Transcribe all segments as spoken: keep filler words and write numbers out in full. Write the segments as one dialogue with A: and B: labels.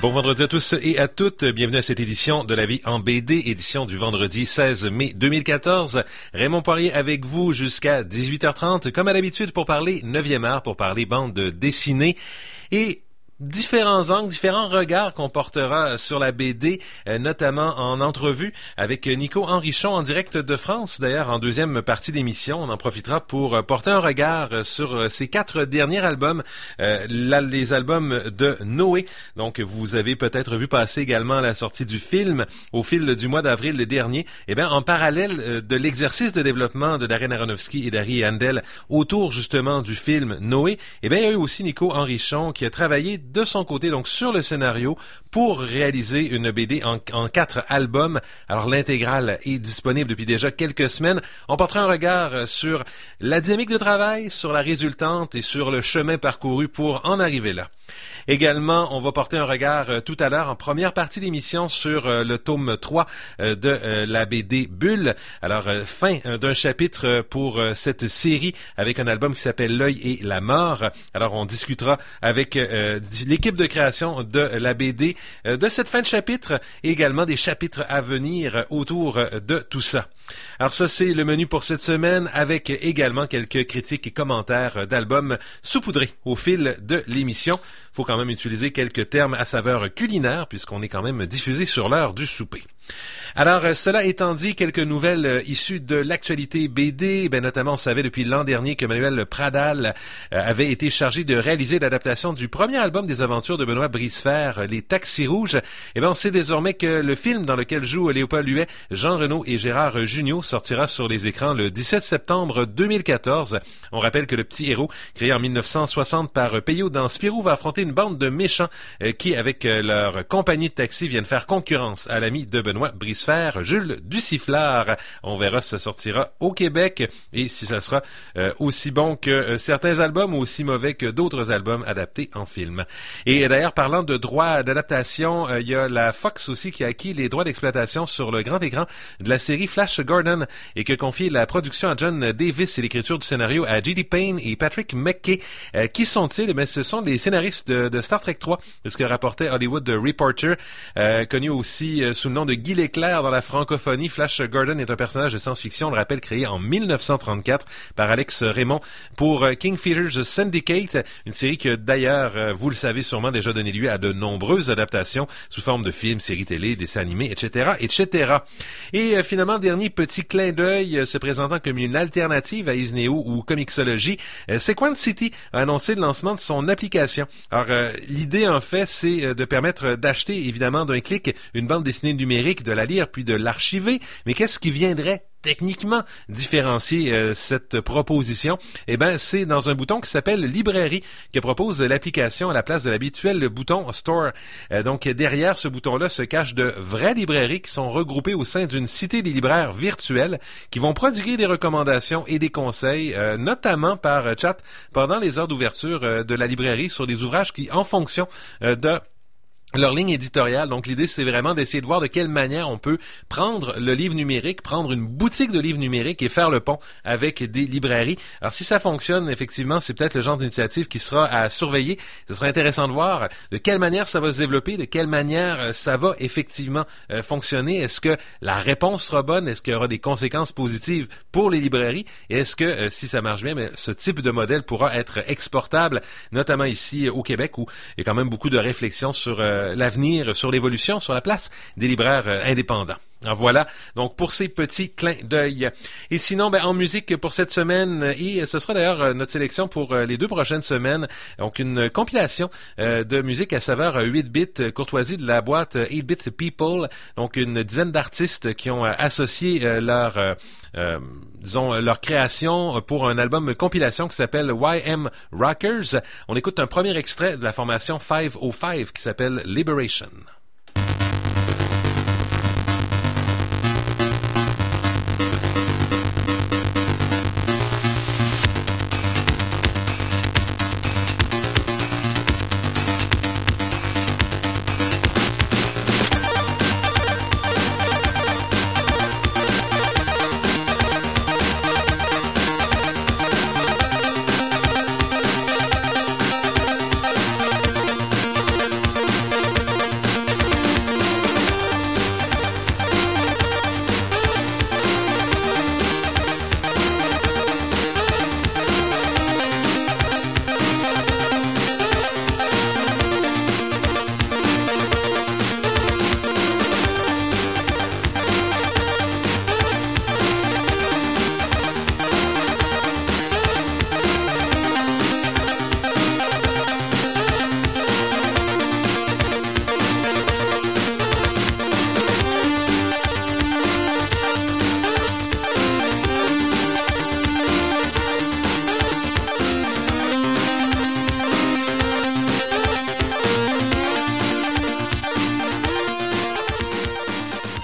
A: Bon vendredi à tous et à toutes. Bienvenue à cette édition de La Vie en B D, édition du vendredi seize mai deux mille quatorze. Raymond Poirier avec vous jusqu'à dix-huit heures trente, comme à l'habitude pour parler neuvième art, pour parler bande dessinée et différents angles, différents regards qu'on portera sur la B D, euh, notamment en entrevue avec Nico Henrichon en direct de France. D'ailleurs, en deuxième partie d'émission, on en profitera pour porter un regard sur ces quatre derniers albums, euh, là, les albums de Noé. Donc, vous avez peut-être vu passer également la sortie du film au fil du mois d'avril dernier. Eh bien, en parallèle de l'exercice de développement de Darren Aronofsky et d'Harry Handel autour justement du film Noé, eh bien, il y a eu aussi Nico Henrichon qui a travaillé de son côté, donc sur le scénario, pour réaliser une B D en, en quatre albums. Alors l'intégrale est disponible depuis déjà quelques semaines. On portera un regard sur la dynamique de travail, sur la résultante et sur le chemin parcouru pour en arriver là. Également, on va porter un regard euh, tout à l'heure en première partie d'émission sur euh, le tome trois euh, de euh, la B D Bulle. Alors, euh, fin euh, d'un chapitre euh, pour euh, cette série avec un album qui s'appelle L'œil et la mort. Alors, on discutera avec euh, l'équipe de création de la B D euh, de cette fin de chapitre et également des chapitres à venir autour euh, de tout ça. Alors ça, c'est le menu pour cette semaine avec également quelques critiques et commentaires d'albums saupoudrés au fil de l'émission. Faut quand même utiliser quelques termes à saveur culinaire puisqu'on est quand même diffusé sur l'heure du souper. Alors, euh, cela étant dit, quelques nouvelles euh, issues de l'actualité B D. Ben, notamment, on savait depuis l'an dernier que Manuel Pradal euh, avait été chargé de réaliser l'adaptation du premier album des aventures de Benoît Brisefer, Les Taxis Rouges. Et ben, on sait désormais que le film dans lequel jouent Léopold Huet, Jean Renaud et Gérard Jugnot sortira sur les écrans le dix-sept septembre deux mille quatorze. On rappelle que le petit héros, créé en dix-neuf cent soixante par Peyo dans Spirou, va affronter une bande de méchants euh, qui, avec euh, leur compagnie de taxi, viennent faire concurrence à l'ami de Benoît Brisefer, Jules Duciflard. On verra si ça sortira au Québec et si ça sera euh, aussi bon que euh, certains albums ou aussi mauvais que d'autres albums adaptés en film. Et d'ailleurs, parlant de droits d'adaptation, euh, il y a la Fox aussi qui a acquis les droits d'exploitation sur le grand écran de la série Flash Gordon et qui a confié la production à John Davis et l'écriture du scénario à J D Payne et Patrick McKay. Euh, qui sont-ils? Mais ce sont les scénaristes de, de Star Trek trois, de ce que rapportait Hollywood Reporter, euh, connu aussi euh, sous le nom de Guy Leclerc dans la francophonie. Flash Gordon est un personnage de science-fiction, on le rappelle, créé en dix-neuf cent trente-quatre par Alex Raymond pour King Features Syndicate, une série qui d'ailleurs, vous le savez sûrement, déjà donné lieu à de nombreuses adaptations sous forme de films, séries télé, dessins animés, et cetera, et cetera. Et euh, finalement, dernier petit clin d'œil euh, se présentant comme une alternative à Isneo ou Comixology, euh, Sequent City a annoncé le lancement de son application. Alors, euh, l'idée en fait, c'est euh, de permettre d'acheter évidemment d'un clic une bande dessinée numérique, de la lire puis de l'archiver. Mais qu'est-ce qui viendrait techniquement différencier euh, cette proposition? Eh ben, c'est dans un bouton qui s'appelle Librairie que propose l'application à la place de l'habituel bouton Store. Euh, donc, derrière ce bouton-là se cachent de vraies librairies qui sont regroupées au sein d'une cité des libraires virtuels qui vont prodiguer des recommandations et des conseils, euh, notamment par chat pendant les heures d'ouverture euh, de la librairie sur des ouvrages qui, en fonction euh, de leur ligne éditoriale. Donc, l'idée, c'est vraiment d'essayer de voir de quelle manière on peut prendre le livre numérique, prendre une boutique de livres numériques et faire le pont avec des librairies. Alors, si ça fonctionne, effectivement, c'est peut-être le genre d'initiative qui sera à surveiller. Ce sera intéressant de voir de quelle manière ça va se développer, de quelle manière ça va effectivement euh, fonctionner. Est-ce que la réponse sera bonne? Est-ce qu'il y aura des conséquences positives pour les librairies? Et est-ce que, euh, si ça marche bien, mais ce type de modèle pourra être exportable, notamment ici au Québec, où il y a quand même beaucoup de réflexions sur euh, l'avenir, sur l'évolution, sur la place des libraires euh, indépendants. Alors voilà, donc pour ces petits clins d'œil. Et sinon, ben, en musique pour cette semaine, et ce sera d'ailleurs notre sélection pour les deux prochaines semaines, donc une compilation euh, de musique à saveur huit bits, courtoisie de la boîte eight bit People, donc une dizaine d'artistes qui ont euh, associé euh, leur, euh, euh, disons, leur création pour un album compilation qui s'appelle Y M Rockers. On écoute un premier extrait de la formation cinq cent cinq qui s'appelle Liberation.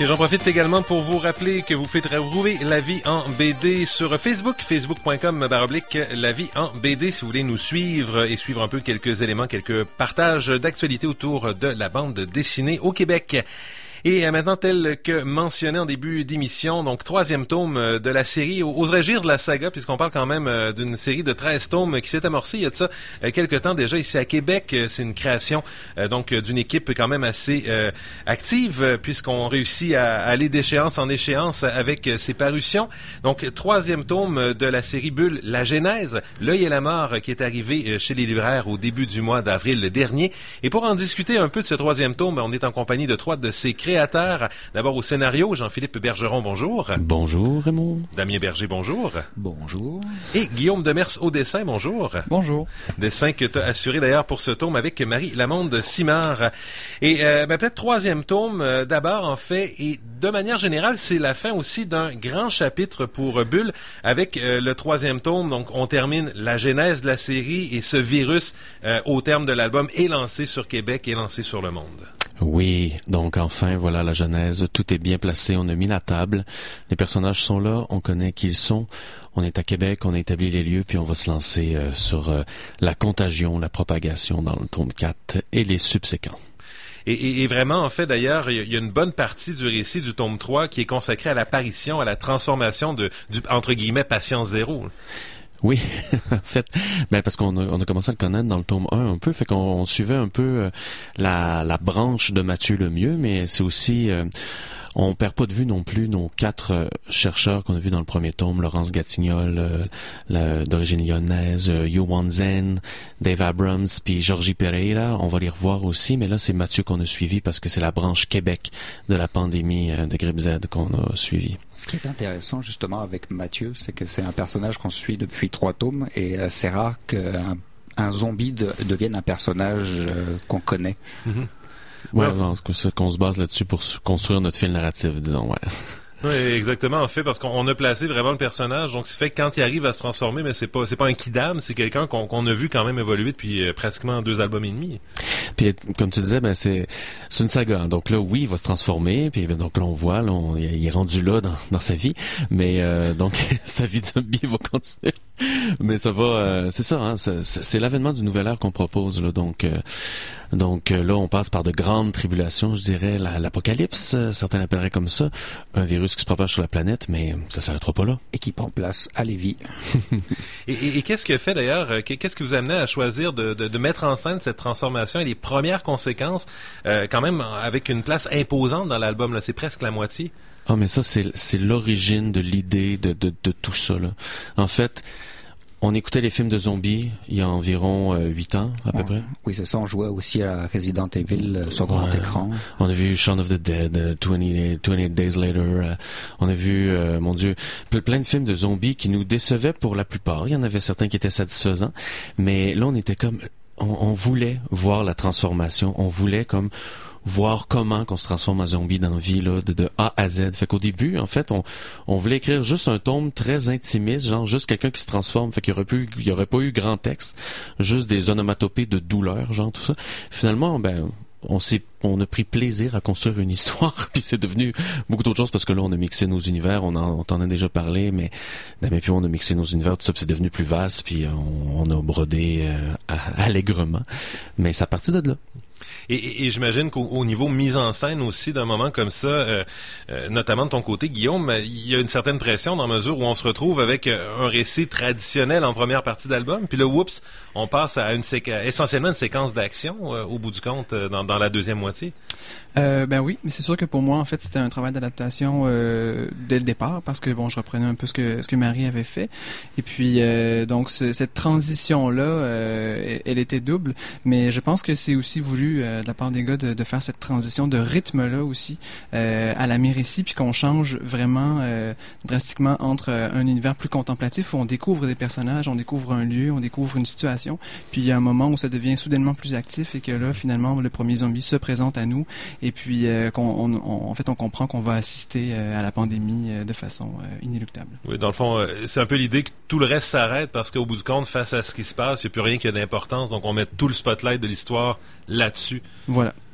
A: Et j'en profite également pour vous rappeler que vous faites retrouver La Vie en B D sur Facebook, facebook point com barre oblique La Vie en B D, si vous voulez nous suivre et suivre un peu quelques éléments, quelques partages d'actualités autour de la bande dessinée au Québec. Et maintenant, tel que mentionné en début d'émission, donc troisième tome de la série, oserais-je dire de la saga, puisqu'on parle quand même d'une série de treize tomes qui s'est amorcée il y a de ça quelques temps déjà ici à Québec. C'est une création donc d'une équipe quand même assez euh, active, puisqu'on réussit à aller d'échéance en échéance avec ses parutions. Donc, troisième tome de la série Bulle, la Genèse, L'œil et la mort, qui est arrivé chez les libraires au début du mois d'avril dernier. Et pour en discuter un peu de ce troisième tome, on est en compagnie de trois de ses créateurs. D'abord au scénario, Jean-Philippe Bergeron, bonjour.
B: Bonjour Raymond.
A: Damien Berger, bonjour.
C: Bonjour.
A: Et Guillaume Demers au dessin, bonjour.
C: Bonjour.
A: Dessin que tu as assuré d'ailleurs pour ce tome avec Marie Lamonde Simard. Et euh, ben, peut-être troisième tome euh, d'abord en fait, et de manière générale, c'est la fin aussi d'un grand chapitre pour Bulle avec euh, le troisième tome. Donc on termine la genèse de la série et ce virus euh, au terme de l'album est lancé sur Québec et lancé sur le monde.
B: Oui, donc enfin, voilà la genèse. Tout est bien placé, on a mis la table. Les personnages sont là, on connaît qui ils sont. On est à Québec, on a établi les lieux, puis on va se lancer euh, sur euh, la contagion, la propagation dans le tome quatre et les subséquents.
A: Et, et, et vraiment, en fait, d'ailleurs, il y a une bonne partie du récit du tome trois qui est consacrée à l'apparition, à la transformation de, du, entre guillemets, patient zéro.
B: Oui, en fait, ben parce qu'on a, on a commencé à le connaître dans le tome un un peu, fait qu'on on suivait un peu euh, la, la branche de Mathieu Lemieux, mais c'est aussi... Euh, on perd pas de vue non plus nos quatre euh, chercheurs qu'on a vus dans le premier tome, Laurence Gatignol, euh, la, d'origine lyonnaise, euh, Yuan Zhen, Dave Abrams, puis Georgie Pereira. On va les revoir aussi, mais là, c'est Mathieu qu'on a suivi parce que c'est la branche Québec de la pandémie euh, de Grippe Z qu'on a suivi.
C: Ce qui est intéressant, justement, avec Mathieu, c'est que c'est un personnage qu'on suit depuis trois tomes et euh, c'est rare qu'un un zombie de, devienne un personnage euh, qu'on connaît.
B: Mm-hmm. Ouais, ouais. Non, qu'on se base là-dessus pour construire notre fil narratif, disons, ouais.
A: Oui, exactement, en fait, parce qu'on a placé vraiment le personnage, donc ce fait que quand il arrive à se transformer, mais c'est pas c'est pas un kidam, c'est quelqu'un qu'on qu'on a vu quand même évoluer depuis euh, pratiquement deux albums et demi.
B: Puis comme tu disais, ben c'est c'est une saga. Donc là, oui, il va se transformer, puis ben, donc là on voit, là, on, il est rendu là dans dans sa vie, mais euh, donc sa vie de zombie va continuer. Mais ça va, euh, c'est ça, hein, c'est, c'est l'avènement du nouvel ère qu'on propose là, donc. Euh, Donc euh, là, on passe par de grandes tribulations, je dirais, la, l'apocalypse, euh, certains l'appelleraient comme ça, un virus qui se propage sur la planète, mais ça s'arrêtera pas là.
C: Et qui prend place à Lévis.
A: et, et, et qu'est-ce que fait d'ailleurs, qu'est-ce qui vous amenait à choisir de, de, de mettre en scène cette transformation et les premières conséquences, euh, quand même avec une place imposante dans l'album, là, c'est presque la moitié.
B: Ah, mais ça, c'est, c'est l'origine de l'idée de, de, de tout ça, là. En fait... On écoutait les films de zombies il y a environ huit euh, ans, à peu
C: ouais.
B: près.
C: Oui, c'est ça. On jouait aussi à Resident Evil euh, sur grand ouais. écran.
B: On a vu Shaun of the Dead, uh, twenty-eight Days Later. Uh, on a vu, euh, mon Dieu, plein de films de zombies qui nous décevaient pour la plupart. Il y en avait certains qui étaient satisfaisants. Mais là, on était comme... On, on voulait voir la transformation. On voulait comme... voir comment qu'on se transforme en zombie dans la vie, là, de, de A à Z. Fait qu'au début, en fait, on, on voulait écrire juste un tome très intimiste, genre juste quelqu'un qui se transforme. Fait qu'il y aurait pu, il y aurait pas eu grand texte, juste des onomatopées de douleur, genre tout ça. Finalement, ben, on s'est, on a pris plaisir à construire une histoire, puis c'est devenu beaucoup d'autres choses parce que là, on a mixé nos univers, on, en, on t'en a déjà parlé, mais, mais puis on a mixé nos univers, tout ça, puis c'est devenu plus vaste, puis on, on a brodé euh, allègrement. Mais ça partit de là.
A: Et, et, et j'imagine qu'au au niveau mise en scène aussi d'un moment comme ça, euh, euh, notamment de ton côté, Guillaume, il y a une certaine pression dans la mesure où on se retrouve avec un récit traditionnel en première partie d'album, puis là, oups, on passe à une séquence, essentiellement une séquence d'action euh, au bout du compte euh, dans, dans la deuxième moitié.
D: Euh, ben oui, mais c'est sûr que pour moi, en fait, c'était un travail d'adaptation euh, dès le départ parce que bon, je reprenais un peu ce que ce que Marie avait fait, et puis euh, donc ce, cette transition-là, euh, elle était double, mais je pense que c'est aussi voulu euh, de la part des gars de, de faire cette transition de rythme-là aussi euh, à la mi-récit, puis qu'on change vraiment euh, drastiquement entre euh, un univers plus contemplatif où on découvre des personnages, on découvre un lieu, on découvre une situation, puis il y a un moment où ça devient soudainement plus actif et que là, finalement, le premier zombie se présente à nous. Et puis, euh, qu'on, on, on, en fait, on comprend qu'on va assister euh, à la pandémie euh, de façon euh, inéluctable.
A: Oui, dans le fond, euh, c'est un peu l'idée que tout le reste s'arrête parce qu'au bout du compte, face à ce qui se passe, il n'y a plus rien qui a d'importance. Donc, on met tout le spotlight de l'histoire là-dessus.
D: Voilà.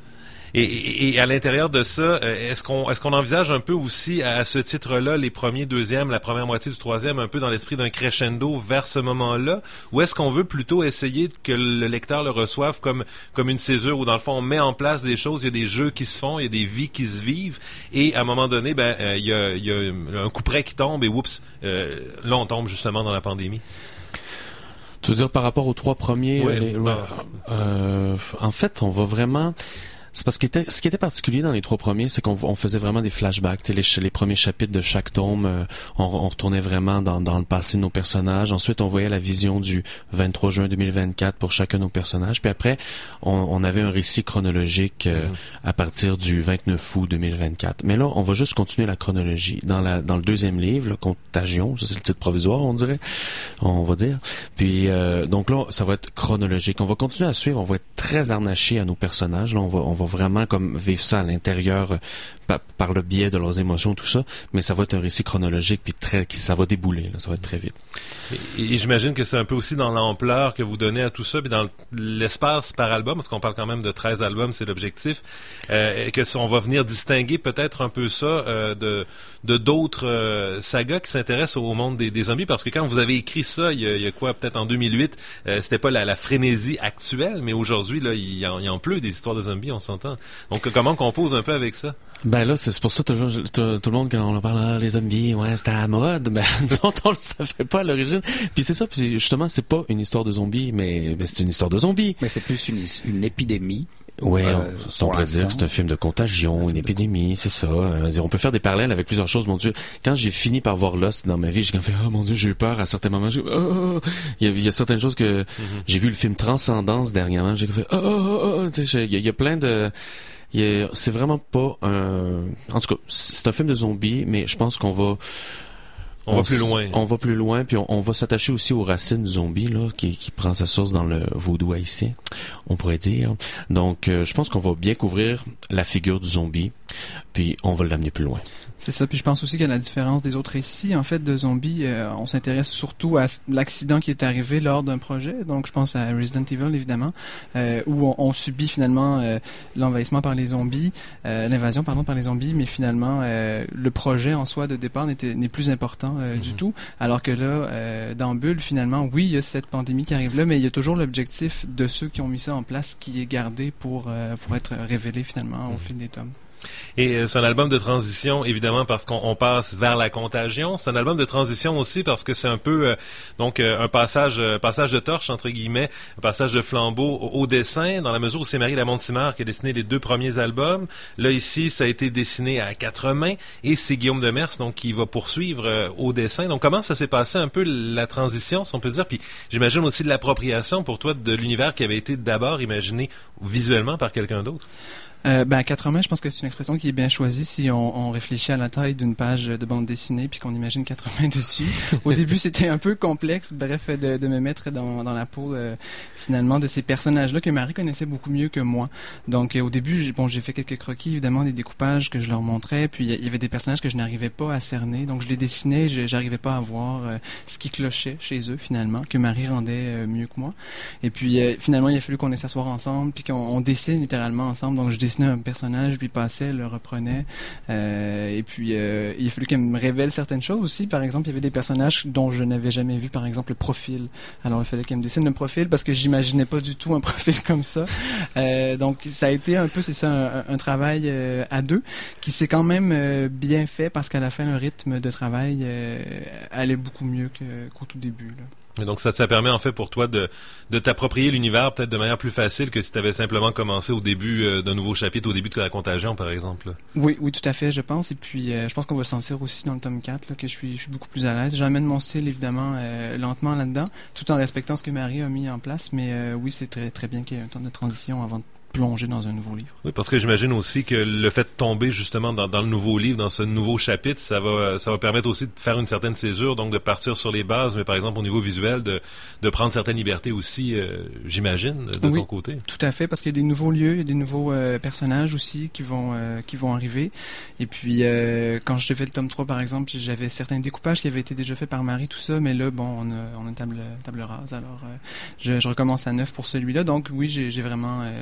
A: Et, et, et à l'intérière de ça, est-ce qu'on est-ce qu'on envisage un peu aussi à, à ce titre-là les premiers, deuxièmes, la première moitié du troisième, un peu dans l'esprit d'un crescendo vers ce moment-là, ou est-ce qu'on veut plutôt essayer que le lecteur le reçoive comme comme une césure où dans le fond on met en place des choses, il y a des jeux qui se font, il y a des vies qui se vivent, et à un moment donné, ben euh, il y a il y a un coup près qui tombe et oups, euh, là on tombe justement dans la pandémie.
B: Tu veux dire par rapport aux trois premiers?
A: Ouais,
B: les,
A: ben,
B: euh, en fait, on va vraiment... C'est parce que ce qui était particulier dans les trois premiers, c'est qu'on on faisait vraiment des flashbacks. Tu sais, les, les premiers chapitres de chaque tome, euh, on, on retournait vraiment dans, dans le passé de nos personnages. Ensuite, on voyait la vision du vingt-trois juin deux mille vingt-quatre pour chacun de nos personnages. Puis après, on, on avait un récit chronologique euh, mm-hmm. à partir du vingt-neuf août deux mille vingt-quatre. Mais là, on va juste continuer la chronologie. Dans, la, dans le deuxième livre, là, Contagion, ça c'est le titre provisoire, on dirait, on va dire. Puis euh, donc là, ça va être chronologique. On va continuer à suivre, on va être très harnaché à nos personnages. Là, on va, on va vraiment comme vivre ça à l'intérieur euh, par, par le biais de leurs émotions, tout ça, mais ça va être un récit chronologique puis très, ça va débouler, là, ça va être très vite.
A: Et, et j'imagine que c'est un peu aussi dans l'ampleur que vous donnez à tout ça, puis dans l'espace par album, parce qu'on parle quand même de treize albums, c'est l'objectif, euh, que on va venir distinguer peut-être un peu ça euh, de de d'autres euh, sagas qui s'intéressent au monde des, des zombies, parce que quand vous avez écrit ça, il y a, il y a quoi, peut-être en deux mille huit, euh, c'était pas la, la frénésie actuelle, mais aujourd'hui, là, il y en, il en pleut des histoires de zombies, on s'entend. Donc, comment on compose un peu avec ça?
B: Ben là, c'est pour ça tout, tout, tout le monde, quand on parle ah, les zombies, ouais, c'était à la mode, ben nous autres, on le savait pas à l'origine. Puis c'est ça, puis justement, c'est pas une histoire de zombies, mais, mais c'est une histoire de zombies.
C: Mais c'est plus une, une épidémie.
B: Oui, euh, on, on pourrait dire que c'est un film de contagion, une épidémie, c'est ça. On peut faire des parallèles avec plusieurs choses, mon Dieu. Quand j'ai fini par voir Lost dans ma vie, j'ai fait, oh mon Dieu, j'ai eu peur à certains moments. J'ai, oh, il y a, il y a certaines choses que, mm-hmm. j'ai vu le film Transcendance dernièrement, j'ai fait, oh, oh, oh, tu sais, il y a, il y a plein de, il y a, c'est vraiment pas un, en tout cas, c'est un film de zombies, mais je pense qu'on va,
A: On, on va plus loin.
B: On va plus loin, puis on, on va s'attacher aussi aux racines du zombie, là, qui, qui prend sa source dans le vaudou haïtien, on pourrait dire. Donc, euh, je pense qu'on va bien couvrir la figure du zombie, puis on va l'amener plus loin.
D: C'est ça, puis je pense aussi qu'à la différence des autres récits, en fait, de zombies, euh, on s'intéresse surtout à l'accident qui est arrivé lors d'un projet. Donc, je pense à Resident Evil, évidemment, euh, où on, on subit finalement euh, l'envahissement par les zombies, euh, l'invasion, pardon, par les zombies, mais finalement, euh, le projet en soi de départ n'était, n'est plus important euh, mm-hmm. du tout. Alors que là, euh, dans Bulle, finalement, oui, il y a cette pandémie qui arrive là, mais il y a toujours l'objectif de ceux qui ont mis ça en place qui est gardé pour, euh, pour être révélé finalement mm-hmm. au fil des tomes.
A: Et euh, c'est un album de transition, évidemment, parce qu'on on passe vers la contagion. C'est un album de transition aussi parce que c'est un peu euh, donc euh, un passage euh, passage de torche, entre guillemets, un passage de flambeau au, au dessin, dans la mesure où c'est Marie Lamonde-Simard qui a dessiné les deux premiers albums. Là, ici, ça a été dessiné à quatre mains et c'est Guillaume Demers donc qui va poursuivre euh, au dessin. Donc, comment ça s'est passé un peu la transition, si on peut dire? Puis, j'imagine aussi de l'appropriation pour toi de l'univers qui avait été d'abord imaginé visuellement par quelqu'un d'autre.
D: Euh, ben, à quatre mains, je pense que c'est une expression qui est bien choisie si on, on réfléchit à la taille d'une page de bande dessinée puis qu'on imagine quatre mains dessus. Au début, c'était un peu complexe, bref, de, de me mettre dans, dans la peau, euh, finalement, de ces personnages-là que Marie connaissait beaucoup mieux que moi. Donc, euh, au début, j'ai, bon, j'ai fait quelques croquis, évidemment, des découpages que je leur montrais, puis il y avait des personnages que je n'arrivais pas à cerner. Donc, je les dessinais, je, j'arrivais pas à voir euh, ce qui clochait chez eux, finalement, que Marie rendait euh, mieux que moi. Et puis, euh, finalement, il a fallu qu'on ait s'asseoir ensemble puis qu'on on dessine littéralement ensemble. Donc, je dessinais un personnage, lui passait, le reprenait, euh, et puis euh, il a fallu qu'elle me révèle certaines choses aussi. Par exemple, il y avait des personnages dont je n'avais jamais vu, par exemple le profil. Alors il fallait qu'elle me dessine le profil parce que j'imaginais pas du tout un profil comme ça. Euh, donc ça a été un peu, c'est ça, un, un travail euh, à deux qui s'est quand même euh, bien fait parce qu'à la fin le rythme de travail euh, allait beaucoup mieux que, qu'au tout début, là.
A: Et donc ça, ça permet en fait pour toi de, de t'approprier l'univers peut-être de manière plus facile que si tu avais simplement commencé au début euh, d'un nouveau chapitre, au début de la contagion par exemple.
D: Oui, oui, tout à fait, je pense. Et puis euh, je pense qu'on va sentir aussi dans le tome quatre là, que je suis, je suis beaucoup plus à l'aise. J'amène mon style évidemment euh, lentement là-dedans, tout en respectant ce que Marie a mis en place. Mais euh, oui, c'est très, très bien qu'il y ait un temps de transition avant de plonger dans un nouveau livre.
A: Oui, parce que j'imagine aussi que le fait de tomber justement dans, dans le nouveau livre, dans ce nouveau chapitre, ça va ça va permettre aussi de faire une certaine césure, donc de partir sur les bases, mais par exemple au niveau visuel, de, de prendre certaines libertés aussi, euh, j'imagine, de
D: oui,
A: ton côté.
D: Tout à fait, parce qu'il y a des nouveaux lieux, il y a des nouveaux euh, personnages aussi qui vont euh, qui vont arriver. Et puis euh, quand j'ai fait le tome trois par exemple, j'avais certains découpages qui avaient été déjà faits par Marie, tout ça, mais là bon, on a, on a une table, table rase, alors euh, je, je recommence à neuf pour celui-là. Donc oui, j'ai, j'ai vraiment euh, toute la latitude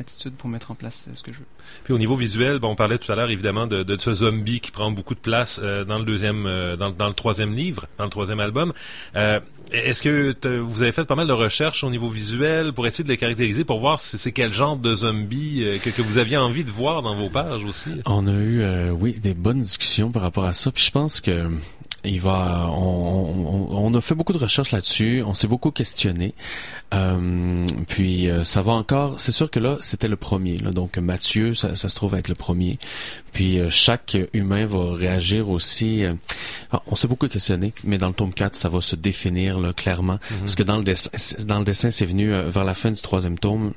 D: latitude pour mettre en place ce que je veux.
A: Puis au niveau visuel, bon, on parlait tout à l'heure évidemment de, de ce zombie qui prend beaucoup de place euh, dans le deuxième, euh, dans, dans le troisième livre, dans le troisième album. Euh, est-ce que te, vous avez fait pas mal de recherches au niveau visuel pour essayer de les caractériser, pour voir si c'est quel genre de zombie euh, que, que vous aviez envie de voir dans vos pages aussi?
B: On a eu, euh, oui, des bonnes discussions par rapport à ça. Puis je pense que il va, on, on, on a fait beaucoup de recherches là-dessus, on s'est beaucoup questionné, euh, puis euh, ça va encore. C'est sûr que là, c'était le premier, là, donc Mathieu, ça, ça se trouve être le premier. Puis euh, chaque humain va réagir aussi. Euh, on s'est beaucoup questionné, mais dans le tome quatre, ça va se définir là clairement, mm-hmm. parce que dans le dessin, dans le dessin, c'est venu euh, vers la fin du troisième tome.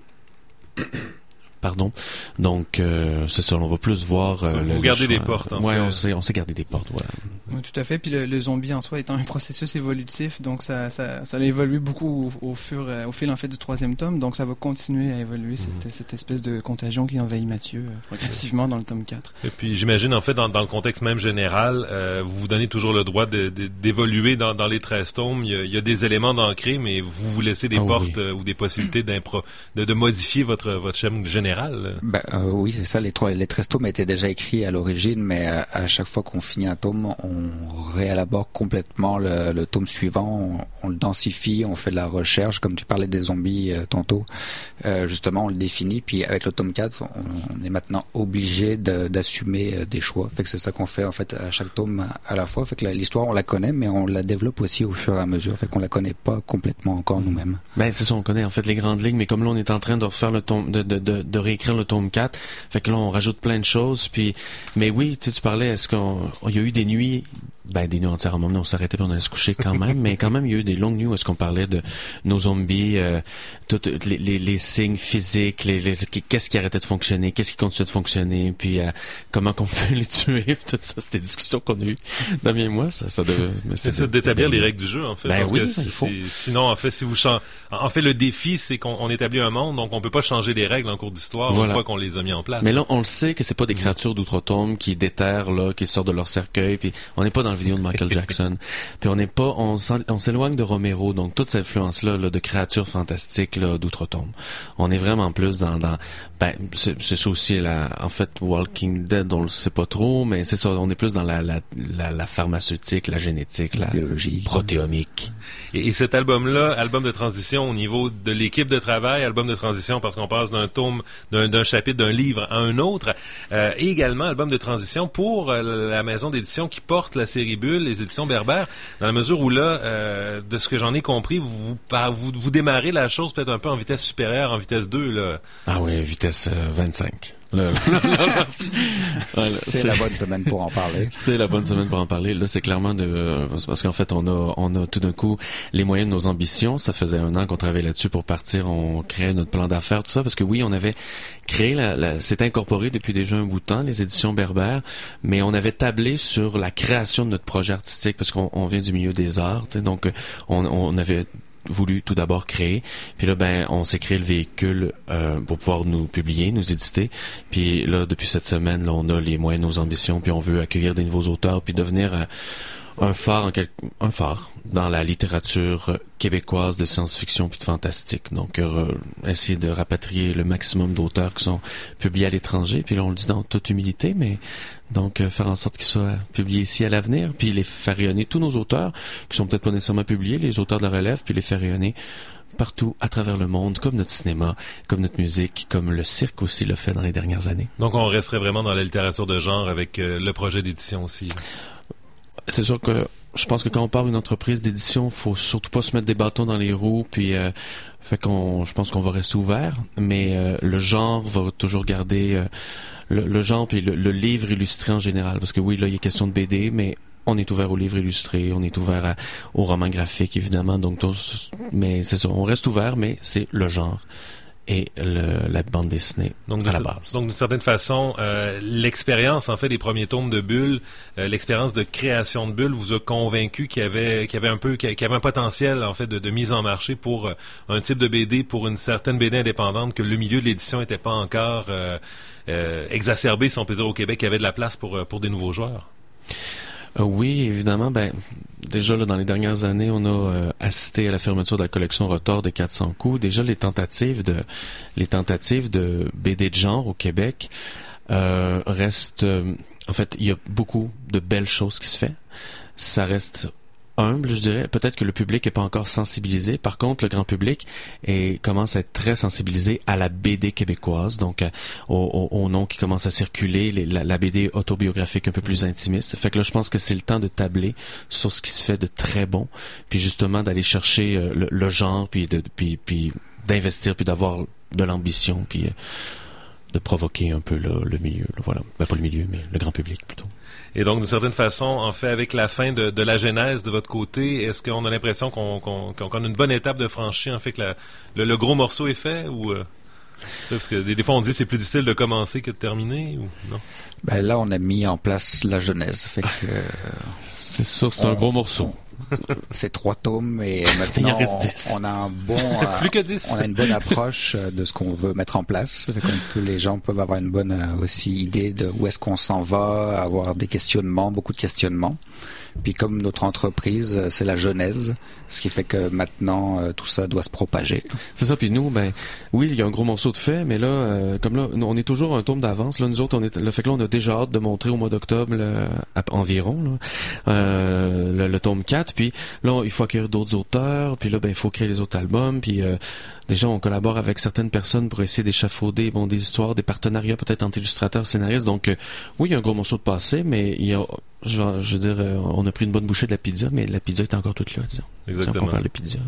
B: Pardon. Donc, euh, c'est ça, on va plus voir... Euh,
A: vous
B: le,
A: gardez
B: le
A: des portes, en
B: ouais,
A: fait.
B: on s'est, on s'est gardé des portes, voilà.
D: Oui, tout à fait. Puis le, le zombie en soi étant un processus évolutif, donc ça, ça, ça a évolué beaucoup au, au fur, au fil en fait du troisième tome, donc ça va continuer à évoluer cette, mmh. cette espèce de contagion qui envahit Mathieu euh, progressivement dans le tome quatre.
A: Et puis j'imagine en fait dans, dans le contexte même général, euh, vous vous donnez toujours le droit de, de, d'évoluer dans, dans les treize tomes. Il y, a, il y a des éléments d'ancré, mais vous vous laissez des oh, portes oui. euh, ou des possibilités d'impro, de, de modifier votre votre schème général.
C: Ben, euh, oui, c'est ça. Les trois, les treize tomes étaient déjà écrits à l'origine, mais euh, à chaque fois qu'on finit un tome, on réélabore complètement le, le tome suivant. On, on le densifie, on fait de la recherche, comme tu parlais des zombies euh, tantôt. Euh, justement, on le définit. Puis avec le tome quatre, on, on est maintenant obligé de, d'assumer euh, des choix. Fait que c'est ça qu'on fait en fait à chaque tome à, à la fois. Fait que la, l'histoire, on la connaît, mais on la développe aussi au fur et à mesure. Fait qu'on la connaît pas complètement encore nous-mêmes.
B: Ben c'est ça, on connaît en fait les grandes lignes, mais comme là on est en train de refaire le tome, de, de, de, de réécrire le tome quatre, fait que là on rajoute plein de choses. Puis, mais oui, tu sais, tu parlais, est-ce qu'on, il y a eu des nuits. Ben, des nuits entières, à un moment donné, on s'arrêtait puis on allait se coucher quand même, mais quand même, il y a eu des longues nuits où est-ce qu'on parlait de nos zombies, euh, toutes les, les, les signes physiques, les, les, qu'est-ce qui arrêtait de fonctionner, qu'est-ce qui continuait de fonctionner, puis euh, comment qu'on peut les tuer, puis tout ça, c'était des discussions qu'on a eues, Damien et moi, ça, ça devait...
A: C'est ça, d'établir les règles du jeu, en fait.
B: Ben
A: parce
B: oui,
A: que
B: il faut.
A: Sinon, en fait, si vous changez... En fait, le défi, c'est qu'on on établit un monde, donc on peut pas changer les règles en cours d'histoire voilà. une fois qu'on les a mis en place.
B: Mais là, on le sait que c'est pas des créatures d'outre-tombe qui déterrent, là, qui sortent de leur cercueil, puis on n'est pas dans la vidéo de Michael Jackson. Puis on n'est pas, on, on s'éloigne de Romero, donc toute cette influence-là là, de créatures fantastiques là, d'outre-tombe. On est vraiment plus dans, dans ben, c'est, c'est ça aussi, la, en fait, Walking Dead, on le sait pas trop, mais c'est ça, on est plus dans la, la, la, la pharmaceutique, la génétique, la, la biologie, protéomique.
A: Et, et cet album-là, album de transition au niveau de l'équipe de travail, album de transition parce qu'on passe d'un tome, d'un, d'un chapitre, d'un livre à un autre, euh, et également album de transition pour euh, la maison d'édition qui porte la série Bulle, les éditions Berbère, dans la mesure où là, euh, de ce que j'en ai compris, vous, vous, vous, vous démarrez la chose peut-être un peu en vitesse supérieure, en vitesse deux, là.
B: Ah oui, vitesse euh, vingt-cinq. Là, là,
C: là, là, c'est, c'est la bonne semaine pour en parler.
B: C'est la bonne semaine pour en parler. Là, c'est clairement de, parce qu'en fait, on a, on a tout d'un coup les moyens de nos ambitions. Ça faisait un an qu'on travaillait là-dessus pour partir. On créait notre plan d'affaires, tout ça, parce que oui, on avait créé la, la c'est incorporé depuis déjà un bout de temps, les éditions Berbère, mais on avait tablé sur la création de notre projet artistique parce qu'on on vient du milieu des arts, tu sais, donc on, on avait voulu tout d'abord créer, puis là ben on s'est créé le véhicule euh, pour pouvoir nous publier, nous éditer, puis là depuis cette semaine là on a les moyens de nos ambitions, puis on veut accueillir des nouveaux auteurs, puis devenir euh, un phare en quel... un phare dans la littérature québécoise de science-fiction puis de fantastique. Donc euh, essayer de rapatrier le maximum d'auteurs qui sont publiés à l'étranger, puis là on le dit dans toute humilité, mais donc euh, faire en sorte qu'ils soient publiés ici à l'avenir, puis les faire rayonner tous nos auteurs qui sont peut-être pas nécessairement publiés, les auteurs de la relève, puis les faire rayonner partout à travers le monde, comme notre cinéma, comme notre musique, comme le cirque aussi l'a fait dans les dernières années.
A: Donc on resterait vraiment dans la littérature de genre avec euh, le projet d'édition aussi.
B: C'est sûr que je pense que quand on part d'une entreprise d'édition, faut surtout pas se mettre des bâtons dans les roues, puis euh, fait qu'on, je pense qu'on va rester ouvert, mais euh, le genre va toujours garder euh, le, le genre puis le, le livre illustré en général, parce que oui, là il y a question de B D, mais on est ouvert aux livres illustrés, on est ouvert à, aux romans graphiques évidemment, donc mais c'est ça, on reste ouvert, mais c'est le genre et le, la bande dessinée
A: donc,
B: à la base.
A: Donc, d'une certaine façon, euh, l'expérience, en fait, des premiers tomes de Bulle, euh, l'expérience de création de Bulle vous a convaincu qu'il y avait, qu'il y avait un peu, qu'il y avait un potentiel, en fait, de, de mise en marché pour euh, un type de B D, pour une certaine B D indépendante, que le milieu de l'édition n'était pas encore euh, euh, exacerbé, si on peut dire, au Québec, qu'il y avait de la place pour, pour des nouveaux joueurs.
B: Euh, oui, évidemment. Ben, déjà, là, dans les dernières années, on a euh, assisté à la fermeture de la collection Rotor des quatre cents coups. Déjà, les tentatives de les tentatives de B D de genre au Québec euh, restent... Euh, en fait, il y a beaucoup de belles choses qui se font. Ça reste humble, je dirais. Peut-être que le public est pas encore sensibilisé. Par contre, le grand public est, commence à être très sensibilisé à la B D québécoise, donc euh, au, au, au nom qui commence à circuler, les, la, la B D autobiographique un peu plus intimiste. Fait que là, je pense que c'est le temps de tabler sur ce qui se fait de très bon, puis justement d'aller chercher euh, le, le genre, puis de, puis, puis d'investir, puis d'avoir de l'ambition, puis euh, de provoquer un peu là, le milieu. Là, voilà, ben, pas le milieu, mais le grand public plutôt.
A: Et donc, d'une certaine façon, en fait, avec la fin de, de la genèse de votre côté, est-ce qu'on a l'impression qu'on, qu'on, qu'on a une bonne étape de franchie, en fait, que la, le, le gros morceau est fait, ou euh, parce que des, des fois on dit que c'est plus difficile de commencer que de terminer, ou non?
C: Ben là, on a mis en place la genèse, fait que euh,
B: c'est sûr, c'est on, un gros morceau.
C: On, c'est trois tomes et maintenant on, on a un bon, euh,
A: plus que dix.
C: On a une bonne approche de ce qu'on veut mettre en place. Fait qu'on peut, les gens peuvent avoir une bonne euh, aussi idée de où est-ce qu'on s'en va, avoir des questionnements, beaucoup de questionnements. Puis comme notre entreprise, c'est la genèse, ce qui fait que maintenant euh, tout ça doit se propager.
B: C'est ça. Puis nous, ben oui, il y a un gros morceau de fait, mais là, euh, comme là, on est toujours un tome d'avance. Là, nous autres, on est, le fait que là, on a déjà hâte de montrer au mois d'octobre là, à, environ là, euh, le, le tome quatre. Puis là, il faut acquérir d'autres auteurs. Puis là, ben il faut créer les autres albums. Puis euh, déjà, on collabore avec certaines personnes pour essayer d'échafauder bon des histoires, des partenariats peut-être entre illustrateurs, scénaristes. Donc euh, oui, il y a un gros morceau de passé, mais il y a Je, je veux dire, euh, on a pris une bonne bouchée de la pizza, mais la pizza est encore toute là, disons.
A: Exactement.
B: Si on compare la pizza.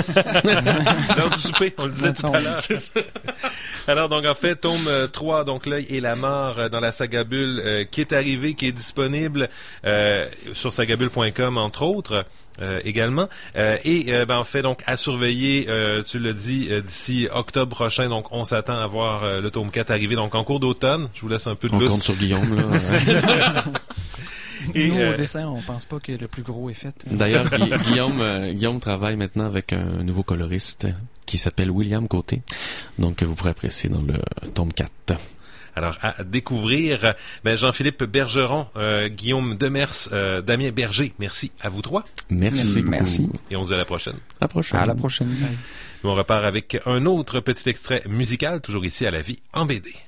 A: L'heure du souper, on le disait tout à l'heure. C'est ça. Alors, donc, en fait, tome euh, trois, donc L'œil et la mort euh, dans la saga Bulle, euh, qui est arrivé, qui est disponible euh, sur sagabulle point com, entre autres. Euh, également euh, et euh, ben en fait donc à surveiller euh, tu l'as dit euh, d'ici octobre prochain, donc on s'attend à voir euh, le tome quatre arriver donc en cours d'automne. Je vous laisse un peu de
B: on
A: lousse.
B: compte sur Guillaume là.
D: Et nous
A: euh,
D: au dessin on pense pas que le plus gros est fait.
B: D'ailleurs Gu- Guillaume euh, Guillaume travaille maintenant avec un nouveau coloriste qui s'appelle William Côté, donc vous pourrez apprécier dans le tome quatre.
A: Alors, à découvrir, ben, Jean-Philippe Bergeron, euh, Guillaume Demers, euh, Damien Berger, merci à vous trois.
B: Merci beaucoup.
C: Merci.
A: Et on se dit à la prochaine.
B: À la prochaine.
C: À la prochaine.
A: On repart avec un autre petit extrait musical, toujours ici à La Vie en B D.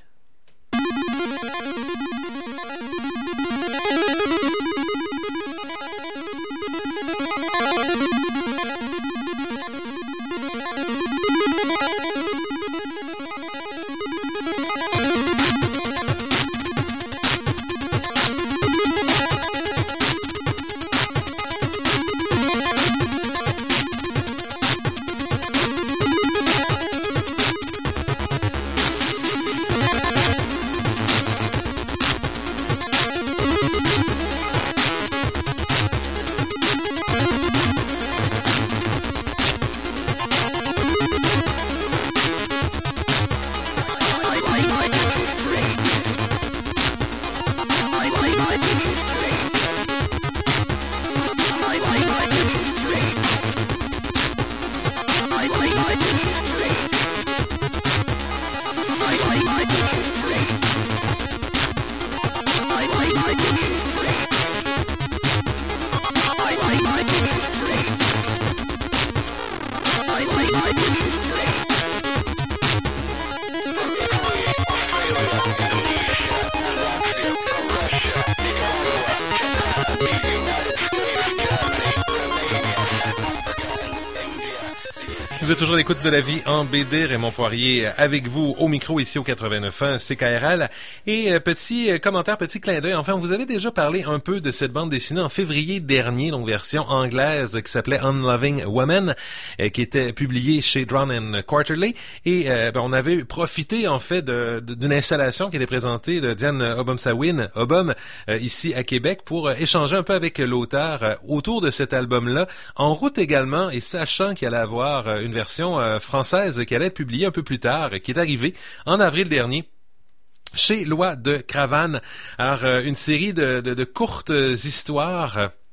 A: Vous êtes toujours à l'écoute de La Vie en B D. Raymond Poirier avec vous au micro ici au quatre-vingt-neuf point un C K R L. Et euh, petit euh, commentaire, petit clin d'œil. Enfin, vous avez déjà parlé un peu de cette bande dessinée en février dernier, donc version anglaise qui s'appelait Unloving Woman, euh, qui était publiée chez Drawn and Quarterly. Et euh, ben, on avait profité en fait de, de, d'une installation qui était présentée de Diane Obom-Sawin, Obom, euh, ici à Québec, pour euh, échanger un peu avec l'auteur euh, autour de cet album-là. En route également, et sachant qu'il allait avoir euh, une version euh, française qui allait être publiée un peu plus tard, qui est arrivée en avril dernier chez Loi de Cravane. Alors, euh, une série de, de, de courtes histoires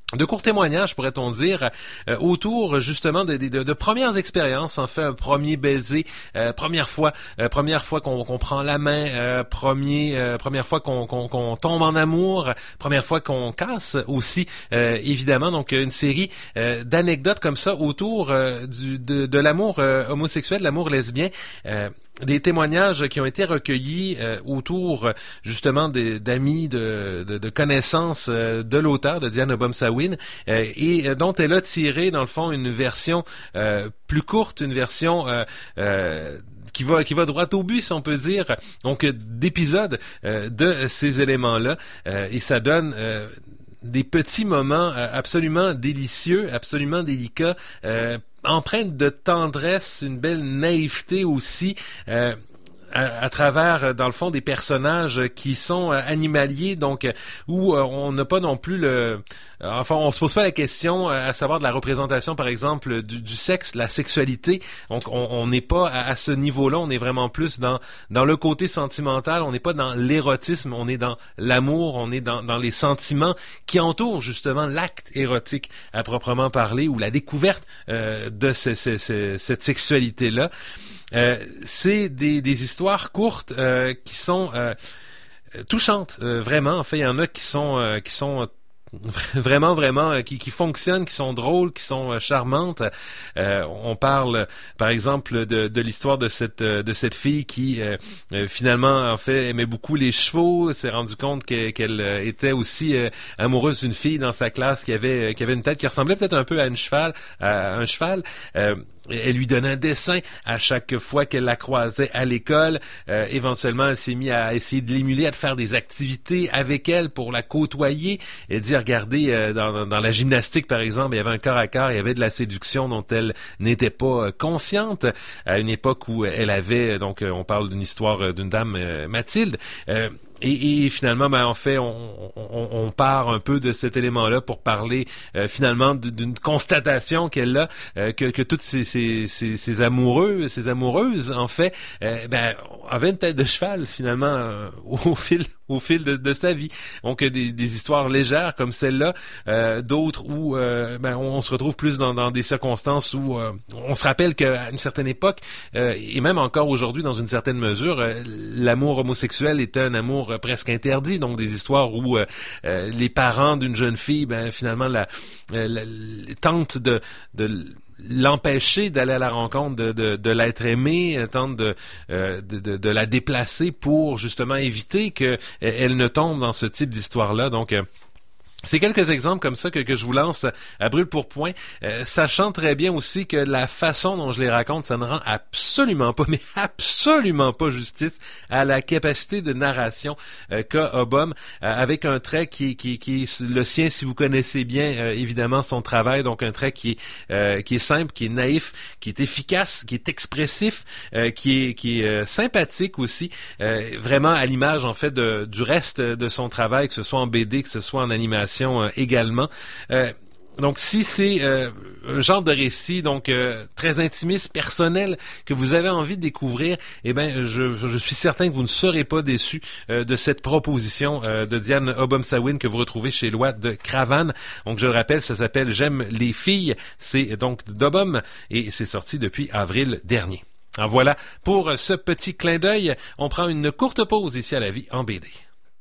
A: de courts témoignages, pourrait-on dire, euh, autour justement de, de, de premières expériences, en fait, un premier baiser, euh, première fois, euh, première fois qu'on, qu'on prend la main, euh, premier, euh, première fois qu'on, qu'on, qu'on tombe en amour, première fois qu'on casse aussi, euh, évidemment. Donc une série euh, d'anecdotes comme ça autour euh, du, de, de l'amour euh, homosexuel, l'amour lesbien. Euh, Des témoignages qui ont été recueillis euh, autour justement des, d'amis, de, de, de connaissances euh, de l'auteur, de Diane Obomsawin, euh, et euh, dont elle a tiré dans le fond une version euh, plus courte, une version euh, euh, qui va qui va droit au but, si on peut dire, donc d'épisodes euh, de ces éléments-là, euh, et ça donne euh, des petits moments euh, absolument délicieux, absolument délicats, euh, empreinte de tendresse, une belle naïveté aussi, euh, à, à travers, dans le fond, des personnages qui sont euh, animaliers, donc où euh, on n'a pas non plus le... Euh, enfin, on se pose pas la question, euh, à savoir de la représentation, par exemple, du, du sexe, la sexualité. Donc, on n'est pas à, à ce niveau-là, on est vraiment plus dans dans le côté sentimental, on n'est pas dans l'érotisme, on est dans l'amour, on est dans, dans les sentiments qui entourent justement l'acte érotique à proprement parler, ou la découverte euh, de ce, ce, ce, cette sexualité-là. Euh, c'est des, des histoires courtes euh, qui sont euh, touchantes, euh, vraiment. En fait, il y en a qui sont euh, qui sont vraiment, vraiment, euh, qui, qui fonctionnent, qui sont drôles, qui sont euh, charmantes. Euh, on parle, par exemple, de, de l'histoire de cette euh, de cette fille qui, euh, euh, finalement, en fait, aimait beaucoup les chevaux, s'est rendu compte que, qu'elle euh, était aussi euh, amoureuse d'une fille dans sa classe qui avait euh, qui avait une tête qui ressemblait peut-être un peu à une cheval, à un cheval. Euh, Elle lui donnait un dessin à chaque fois qu'elle la croisait à l'école. Euh, éventuellement, elle s'est mise à essayer de l'émuler, à faire des activités avec elle pour la côtoyer. Elle dit, regardez, euh, dans, dans la gymnastique, par exemple, il y avait un corps à corps, il y avait de la séduction dont elle n'était pas euh, consciente, à une époque où elle avait, donc on parle d'une histoire d'une dame, euh, Mathilde, euh, Et, et finalement, ben en fait, on, on, on part un peu de cet élément-là pour parler euh, finalement d'une constatation qu'elle a, euh, que, que toutes ces, ces, ces, ces amoureux, ces amoureuses, en fait, euh, ben avaient une tête de cheval finalement euh, au fil au fil de, de sa vie. Donc des, des histoires légères comme celle-là, euh, d'autres où euh, ben, on, on se retrouve plus dans, dans des circonstances où euh, on se rappelle qu'à une certaine époque, euh, et même encore aujourd'hui dans une certaine mesure, euh, l'amour homosexuel était un amour euh, presque interdit. Donc des histoires où euh, euh, les parents d'une jeune fille, ben finalement la, euh, la, la tentent de, de l'empêcher d'aller à la rencontre de, de, de l'être aimé, tente de, euh, de, de, de la déplacer pour justement éviter que elle ne tombe dans ce type d'histoire-là. Donc, euh, c'est quelques exemples comme ça que, que je vous lance à brûle-pourpoint, euh, sachant très bien aussi que la façon dont je les raconte, ça ne rend absolument pas, mais absolument pas justice à la capacité de narration euh, qu'a Obom, euh, avec un trait qui, qui, qui est le sien, si vous connaissez bien euh, évidemment son travail, donc un trait qui est, euh, qui est simple, qui est naïf, qui est efficace, qui est expressif, euh, qui est, qui est euh, sympathique aussi, euh, vraiment à l'image en fait de, du reste de son travail, que ce soit en B D, que ce soit en animation, Euh, également. Euh, donc, si c'est euh, un genre de récit donc euh, très intimiste, personnel, que vous avez envie de découvrir, eh ben, je, je suis certain que vous ne serez pas déçus euh, de cette proposition euh, de Diane Obomsawin que vous retrouvez chez Loi de Cravane. Donc, je le rappelle, ça s'appelle J'aime les filles. C'est donc d'Obom et c'est sorti depuis avril dernier. Alors voilà, pour ce petit clin d'œil, on prend une courte pause ici à La Vie en B D.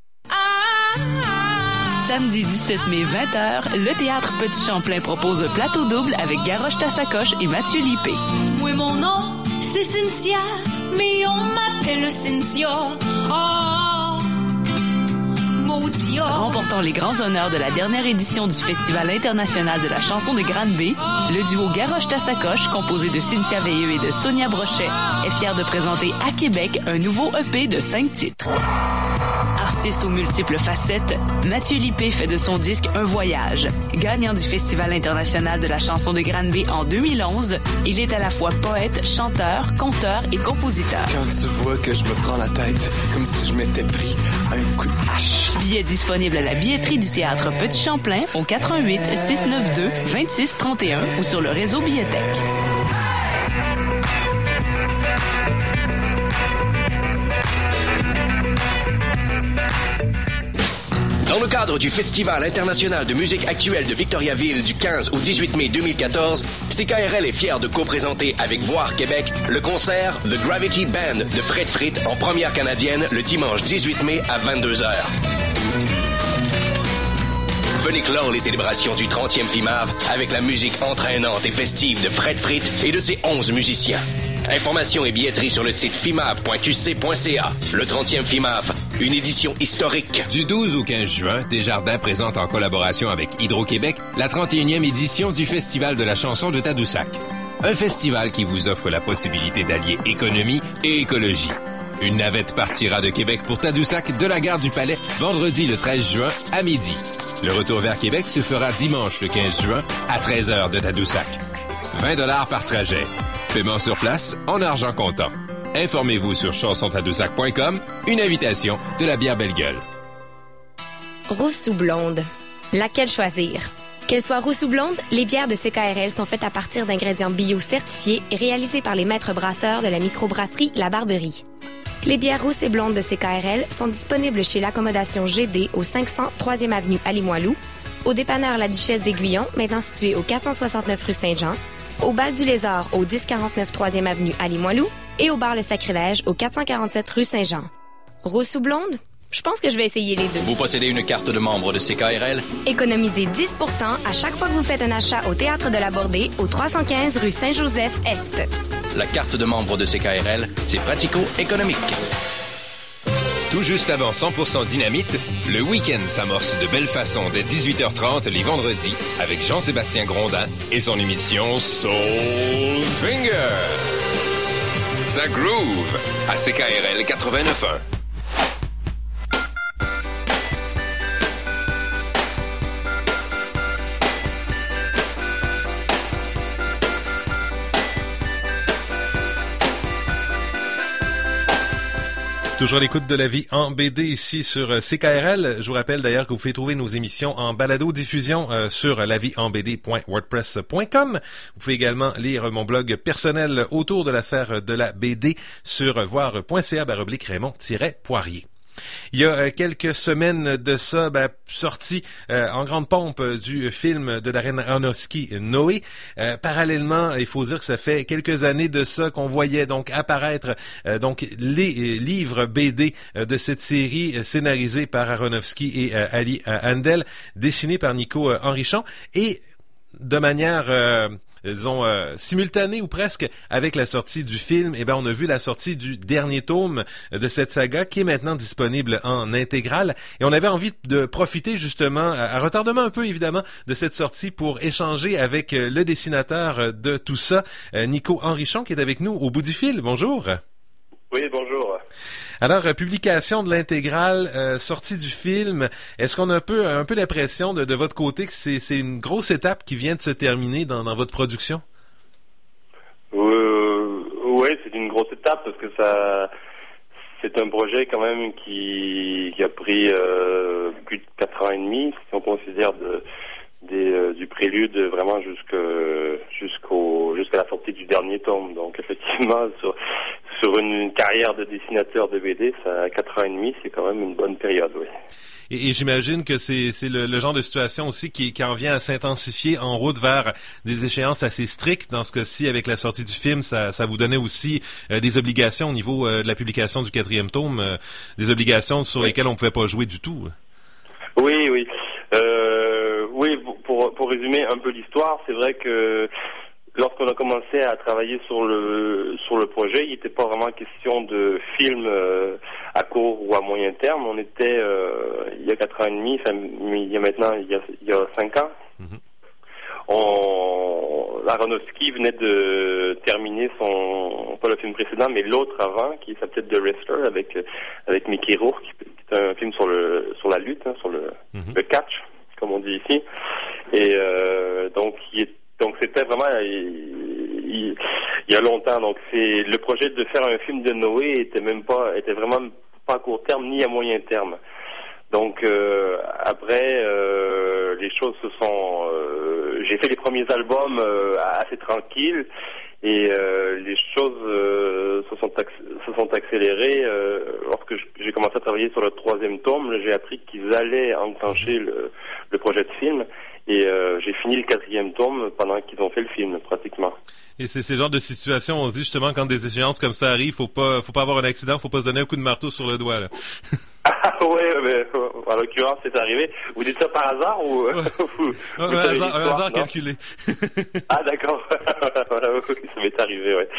E: Samedi dix-sept mai, vingt heures, le Théâtre Petit Champlain propose un plateau double avec Garoche Tassacoche et Mathieu Lippé.
F: Oui, mon nom, c'est Cynthia, mais on m'appelle Cynthia. Oh, maudit oh.
E: Remportant les grands honneurs de la dernière édition du Festival international de la chanson de Granby, le duo Garoche Tassacoche, composé de Cynthia Veilleux et de Sonia Brochet, est fier de présenter à Québec un nouveau E P de cinq titres. Artiste aux multiples facettes, Mathieu Lippé fait de son disque un voyage. Gagnant du Festival international de la chanson de Granby en deux mille onze, il est à la fois poète, chanteur, conteur et compositeur.
G: Quand tu vois que je me prends la tête comme si je m'étais pris un coup de hache.
E: Billets disponibles à la billetterie du Théâtre Petit Champlain au quatre un huit, six neuf deux, deux six trois un ou sur le réseau Billetech.
H: Dans le cadre du Festival international de musique actuelle de Victoriaville du quinze au dix-huit mai deux mille quatorze, C K R L est fier de co-présenter avec Voir Québec le concert The Gravity Band de Fred Fritt en première canadienne le dimanche dix-huit mai à vingt-deux heures. Venez clore les célébrations du trentième F I M A V avec la musique entraînante et festive de Fred Fritt et de ses onze musiciens. Informations et billetterie sur le site fimav point q c point c a. Le trentième F I M A V, une édition historique.
I: Du douze au quinze juin, Desjardins présente en collaboration avec Hydro-Québec la trente et unième édition du Festival de la chanson de Tadoussac. Un festival qui vous offre la possibilité d'allier économie et écologie. Une navette partira de Québec pour Tadoussac de la gare du Palais vendredi le treize juin à midi. Le retour vers Québec se fera dimanche le quinze juin à treize heures de Tadoussac. vingt dollars par trajet. Paiement sur place en argent comptant. Informez-vous sur chanson tadoussac point com, une invitation de la bière Belle Gueule.
J: Rousse ou blonde? Laquelle choisir? Qu'elles soient rousses ou blondes, les bières de C K R L sont faites à partir d'ingrédients bio certifiés et réalisés par les maîtres brasseurs de la microbrasserie La Barberie. Les bières rousses et blondes de C K R L sont disponibles chez l'Accommodation G D au cinq cents troisième avenue à Limoilou, au dépanneur La Duchesse d'Aiguillon, maintenant situé au quatre cent soixante-neuf rue Saint-Jean, au Bal du Lézard au dix quarante-neuf troisième avenue à Limoilou et au bar Le Sacrilège au quatre cent quarante-sept rue Saint-Jean. Rousse ou blonde? Je pense que je vais essayer les deux.
H: Vous possédez une carte de membre de C K R L?
J: Économisez dix pour cent à chaque fois que vous faites un achat au Théâtre de la Bordée au trois cent quinze rue Saint-Joseph-Est.
H: La carte de membre de C K R L, c'est pratico-économique.
I: Tout juste avant cent pour cent Dynamite, le week-end s'amorce de belle façon dès dix-huit heures trente les vendredis avec Jean-Sébastien Grondin et son émission Soul Finger. Ça groove à C K R L quatre-vingt-neuf point un.
A: Toujours à l'écoute de la vie en B D ici sur C K R L. Je vous rappelle d'ailleurs que vous pouvez trouver nos émissions en balado-diffusion euh, sur la vie en b d point wordpress point com. Vous pouvez également lire mon blog personnel autour de la sphère de la B D sur voir point c a baroblique Raymond-Poirier. Il y a quelques semaines de ça, ben, sorti euh, en grande pompe euh, du film de Darren Aronofsky, Noé. Euh, parallèlement, il faut dire que ça fait quelques années de ça qu'on voyait donc apparaître euh, donc les euh, livres B D euh, de cette série euh, scénarisée par Aronofsky et euh, Ali euh, Handel, dessinée par Nico euh, Henrichon et de manière euh, disons, euh, simultané ou presque avec la sortie du film, eh ben on a vu la sortie du dernier tome de cette saga qui est maintenant disponible en intégrale. Et on avait envie de profiter justement, à retardement un peu évidemment, de cette sortie pour échanger avec le dessinateur de tout ça, Nico Henrichon, qui est avec nous au bout du fil. Bonjour.
K: Oui, bonjour.
A: Alors, euh, publication de l'intégrale, euh, sortie du film, est-ce qu'on a un peu, un peu l'impression de, de votre côté que c'est, c'est une grosse étape qui vient de se terminer dans, dans votre production?
K: Euh, oui, c'est une grosse étape parce que ça, c'est un projet quand même qui, qui a pris euh, plus de quatre ans et demi, si on considère de, des, euh, du prélude vraiment jusqu'à, jusqu'au, jusqu'à la sortie du dernier tome. Donc effectivement, sur Sur une carrière de dessinateur de B D, ça, quatre ans et demi, c'est quand même une bonne période, oui.
A: Et, et j'imagine que c'est, c'est le, le genre de situation aussi qui, qui en vient à s'intensifier en route vers des échéances assez strictes. Dans ce cas-ci, avec la sortie du film, ça, ça vous donnait aussi euh, des obligations au niveau euh, de la publication du quatrième tome, euh, des obligations sur oui. lesquelles on ne pouvait pas jouer du tout.
K: Oui, oui. Euh, oui, pour, pour résumer un peu l'histoire, c'est vrai que lorsqu'on a commencé à travailler sur le sur le projet, il n'était pas vraiment question de film euh, à court ou à moyen terme. On était euh, il y a quatre ans et demi, enfin il y a maintenant il y a, il y a cinq ans. Mm-hmm. On, Aronofsky venait de terminer son pas le film précédent, mais l'autre avant, qui s'appelait The Wrestler avec avec Mickey Rourke, qui est un film sur le sur la lutte, hein, sur le, mm-hmm. le catch, comme on dit ici. Et euh, donc il est Donc c'était vraiment il, il, il y a longtemps. Donc c'est le projet de faire un film de Noé était même pas était vraiment pas à court terme ni à moyen terme. Donc euh, après euh, les choses se sont euh, j'ai fait les premiers albums euh, assez tranquilles et euh, les choses euh, se sont se sont accélérées. Euh, lorsque j'ai commencé à travailler sur le troisième tome, j'ai appris qu'ils allaient enclencher le, le projet de film. Et euh, j'ai fini le quatrième tome pendant qu'ils ont fait le film, pratiquement.
A: Et c'est ce genre de situation, on se dit justement, quand des échéances comme ça arrivent, faut pas, faut pas avoir un accident, faut pas se donner un coup de marteau sur le doigt, là.
K: Ah ouais, mais en l'occurrence, c'est arrivé. Vous dites ça par hasard ou...
A: Ouais.
K: vous,
A: un,
K: vous
A: un hasard, un hasard
K: non?
A: calculé.
K: Ah d'accord, voilà, ça m'est arrivé, ouais.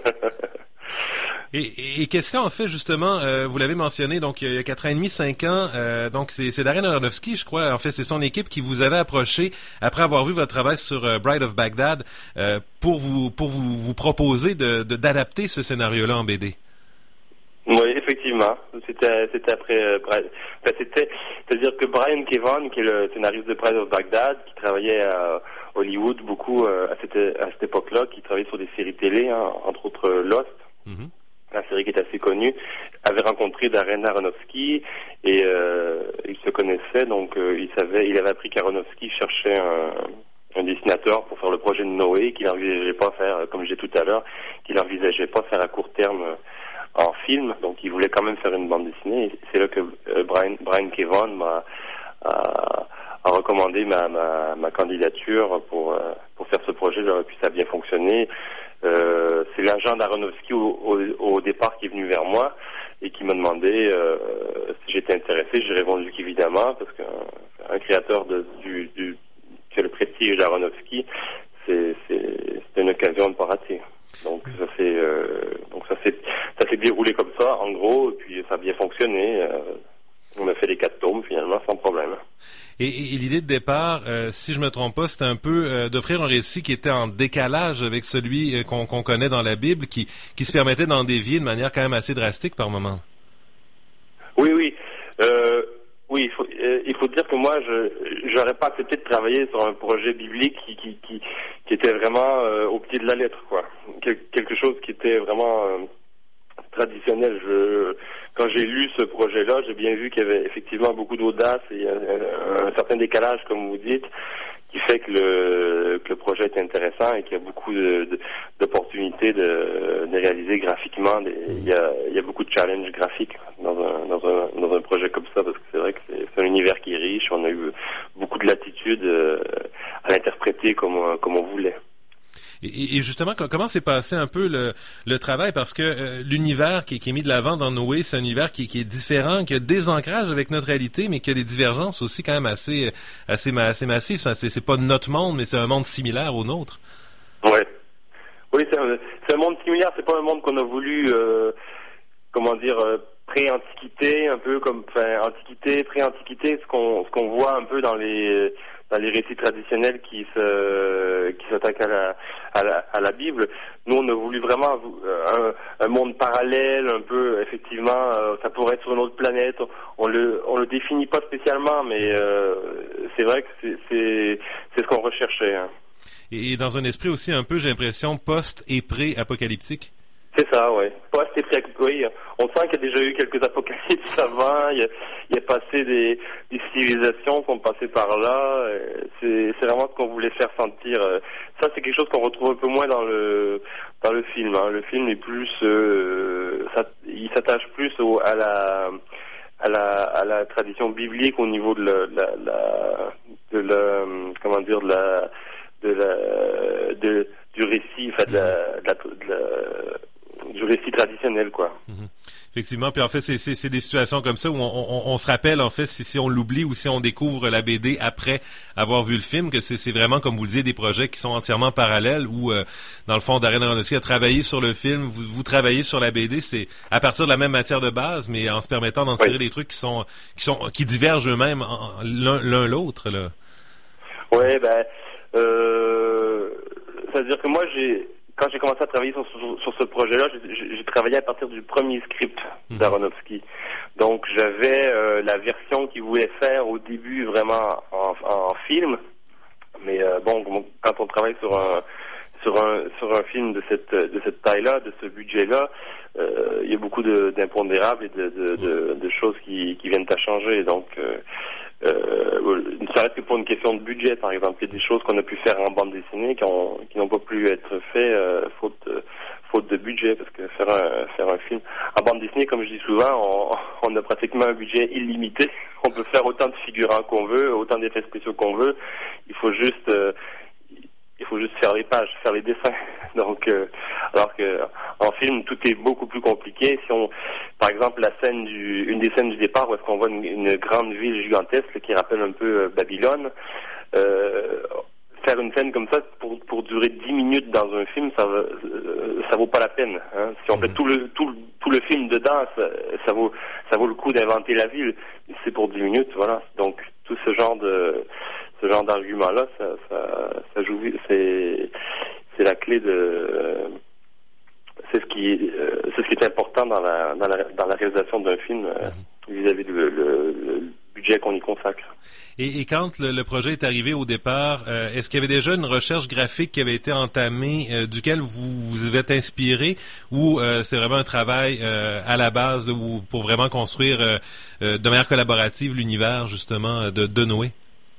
A: Et, et question en fait justement, euh, vous l'avez mentionné, donc il y a quatre ans et demi, cinq ans, euh, donc c'est, c'est Darren Aronofsky, je crois. En fait, c'est son équipe qui vous avait approché après avoir vu votre travail sur euh, Bride of Baghdad euh, pour vous pour vous, vous proposer de, de d'adapter ce scénario-là en B D.
K: Oui, effectivement. C'était c'était après euh, Bride. Enfin, c'était c'est-à-dire que Brian Kevan, qui est le scénariste de Bride of Baghdad, qui travaillait à Hollywood beaucoup euh, à cette à cette époque-là, qui travaillait sur des séries télé, hein, entre autres euh, Lost. Mm-hmm. La série qui est assez connue, avait rencontré Darren Aronofsky et euh, ils se connaissaient, donc euh, il savait, il avait appris qu'Aronofsky cherchait un, un dessinateur pour faire le projet de Noé, qu'il n'envisageait pas faire, comme j'ai dit tout à l'heure, qu'il n'envisageait pas faire à court terme euh, en film, donc il voulait quand même faire une bande dessinée. Et c'est là que euh, Brian, Brian Kevan m'a a, a recommandé ma, ma, ma candidature pour euh, pour faire ce projet-là, puis ça a bien fonctionné. Euh, c'est l'agent d'Aronofsky au, au, au départ qui est venu vers moi et qui m'a demandé euh, si j'étais intéressé. J'ai répondu qu'évidemment, parce qu'un un créateur de, du, du, qui a le prestige d'Aronofsky, c'est, c'est, c'est une occasion de ne pas rater. Donc ça s'est euh, donc ça s'est ça s'est déroulé comme ça, en gros, et puis ça a bien fonctionné. Euh, on a fait les quatre tomes finalement sans problème.
A: Et, et, et l'idée de départ, euh, si je me trompe pas, c'était un peu euh, d'offrir un récit qui était en décalage avec celui euh, qu'on, qu'on connaît dans la Bible, qui, qui se permettait d'en dévier de manière quand même assez drastique par moment.
K: Oui, oui. Euh, oui, il faut, euh, il faut dire que moi, je j'aurais pas accepté de travailler sur un projet biblique qui, qui, qui, qui était vraiment euh, au pied de la lettre, quoi. Quel, quelque chose qui était vraiment... Euh, traditionnel. Je, quand j'ai lu ce projet-là, j'ai bien vu qu'il y avait effectivement beaucoup d'audace et un, un certain décalage, comme vous dites, qui fait que le, que le projet est intéressant et qu'il y a beaucoup de, de, d'opportunités de, de réaliser graphiquement. Des, il, y a, il y a beaucoup de challenges graphiques dans un, dans un, dans un projet comme ça, parce que c'est vrai que c'est, c'est un univers qui est riche. On a eu beaucoup de latitude à l'interpréter comme, comme on voulait.
A: Et, et justement, comment s'est passé un peu le, le travail? Parce que euh, l'univers qui, qui est mis de l'avant dans Noé, c'est un univers qui, qui est différent, qui a des ancrages avec notre réalité, mais qui a des divergences aussi quand même assez, assez, assez massives. C'est, c'est pas notre monde, mais c'est un monde similaire au nôtre.
K: Ouais. Oui, c'est un, c'est un monde similaire. C'est pas un monde qu'on a voulu, euh, comment dire, euh, pré-antiquité, un peu comme, enfin, antiquité, pré-antiquité, ce qu'on, ce qu'on voit un peu dans les dans les récits traditionnels qui se qui s'attaquent à la, à la à la Bible. Nous, on a voulu vraiment un, un monde parallèle, un peu, effectivement, euh, ça pourrait être sur une autre planète. On le on le définit pas spécialement, mais euh, c'est vrai que c'est c'est c'est ce qu'on recherchait. Hein.
A: Et dans un esprit aussi un peu, j'ai l'impression, post et pré-apocalyptique.
K: C'est ça, ouais. Post et pré oui. On sent qu'il y a déjà eu quelques apocalypses avant. Il y a, il y a passé des, des civilisations qui ont passé par là. C'est, c'est vraiment ce qu'on voulait faire sentir. Ça, c'est quelque chose qu'on retrouve un peu moins dans le dans le film. Hein. Le film est plus, euh, ça, il s'attache plus au, à la à la à la tradition biblique au niveau de la, la, la de la comment dire de la de la de du récit, enfin de la, de la, de la du récit traditionnel, quoi.
A: Mmh. Effectivement, puis en fait, c'est, c'est, c'est des situations comme ça où on, on, on se rappelle, en fait, si, si on l'oublie ou si on découvre la B D après avoir vu le film, que c'est, c'est vraiment, comme vous le disiez, des projets qui sont entièrement parallèles où, euh, dans le fond, Darren Aronofsky a travaillé sur le film, vous, vous travaillez sur la B D, c'est à partir de la même matière de base, mais en se permettant d'en tirer oui. des trucs qui sont, qui sont, qui divergent eux-mêmes en, l'un, l'un l'autre, là.
K: Ouais, ben, euh, c'est-à-dire que moi, j'ai, quand j'ai commencé à travailler sur, sur, sur ce projet-là, j'ai, j'ai travaillé à partir du premier script mmh. d'Aronofsky. Donc j'avais euh, la version qu'il voulait faire au début vraiment en, en film. Mais euh, bon, quand on travaille sur un sur un sur un film de cette de cette taille-là, de ce budget-là, euh, il y a beaucoup de, d'impondérables et de, de, de, de choses qui, qui viennent à changer. Donc euh, Euh, ça reste que pour une question de budget, par exemple. Il y a des choses qu'on a pu faire en bande dessinée qui, ont, qui n'ont pas pu être faites euh, faute, faute de budget, parce que faire un, faire un film en bande dessinée, comme je dis souvent, on, on a pratiquement un budget illimité. On peut faire autant de figurants qu'on veut, autant d'effets spéciaux qu'on veut. Il faut juste, euh, il faut juste faire les pages, faire les dessins. Donc, euh, alors que en film, tout est beaucoup plus compliqué. Si on, par exemple, la scène du, une des scènes du départ où est-ce qu'on voit une, une grande ville gigantesque qui rappelle un peu euh, Babylone. Euh, Faire une scène comme ça pour pour durer dix minutes dans un film, ça euh, ça vaut pas la peine. Hein. Si on fait tout le tout le, tout le film dedans, ça, ça vaut ça vaut le coup d'inventer la ville. C'est pour dix minutes, voilà. Donc tout ce genre de ce genre d'argument là, ça ça ça joue. C'est c'est la clé de c'est ce qui euh, c'est ce qui est important dans la dans la dans la réalisation d'un film euh, vis-à-vis du le, le budget qu'on y consacre.
A: Et, et quand le, le projet est arrivé au départ, euh, est-ce qu'il y avait déjà une recherche graphique qui avait été entamée, euh, duquel vous vous êtes inspiré, ou euh, c'est vraiment un travail euh, à la base là, où, pour vraiment construire euh, euh, de manière collaborative l'univers justement de, de Noé?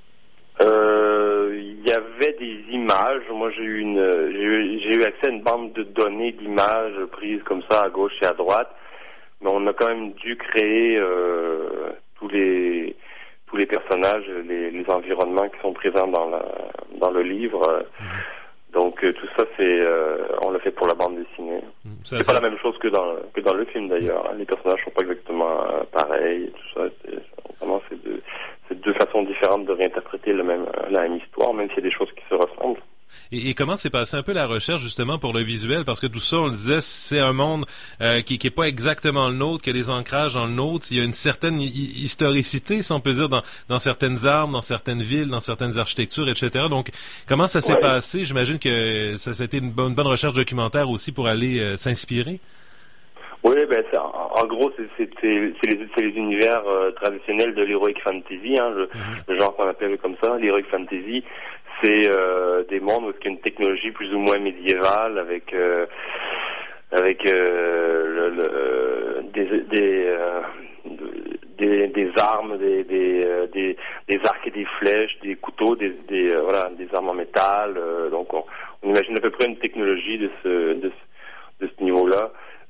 K: Euh, il y avait des images. Moi, j'ai eu une, j'ai eu, j'ai eu accès à une bande de données d'images prises comme ça à gauche et à droite, mais on a quand même dû créer euh, tous les tous les personnages, les, les environnements qui sont présents dans la dans le livre. Donc euh, tout ça, c'est euh, on l'a fait pour la bande dessinée. Ça, c'est ça... pas la même chose que dans que dans le film d'ailleurs. Les personnages sont pas exactement euh, pareils. Tout ça, c'est, vraiment c'est deux c'est deux façons différentes de réinterpréter le même la même histoire, même s'il y a des choses qui se ressemblent.
A: Et, et comment s'est passé un peu la recherche justement pour le visuel? Parce que tout ça, on le disait, c'est un monde euh, qui qui est pas exactement le nôtre, qui a des ancrages dans le nôtre. Il y a une certaine hi- historicité, si on peut dire, dans, dans certaines armes, dans certaines villes, dans certaines architectures, et cetera. Donc, comment ça s'est ouais. passé? J'imagine que ça, ça a été une bonne, bonne recherche documentaire aussi pour aller euh, s'inspirer.
K: Oui, ben c'est, en, en gros, c'est, c'est, c'est, c'est, les, c'est les univers euh, traditionnels de l'heroic fantasy, hein, le, mm-hmm. le genre qu'on appelle comme ça, l'heroic fantasy. C'est euh, des mondes où il y a une technologie plus ou moins médiévale avec euh, avec euh, le, le, des des, euh, des des armes, des des, euh, des des arcs et des flèches, des couteaux, des des euh, voilà, des armes en métal. Euh, donc on, on imagine à peu près une technologie de ce de ce, de ce niveau-là.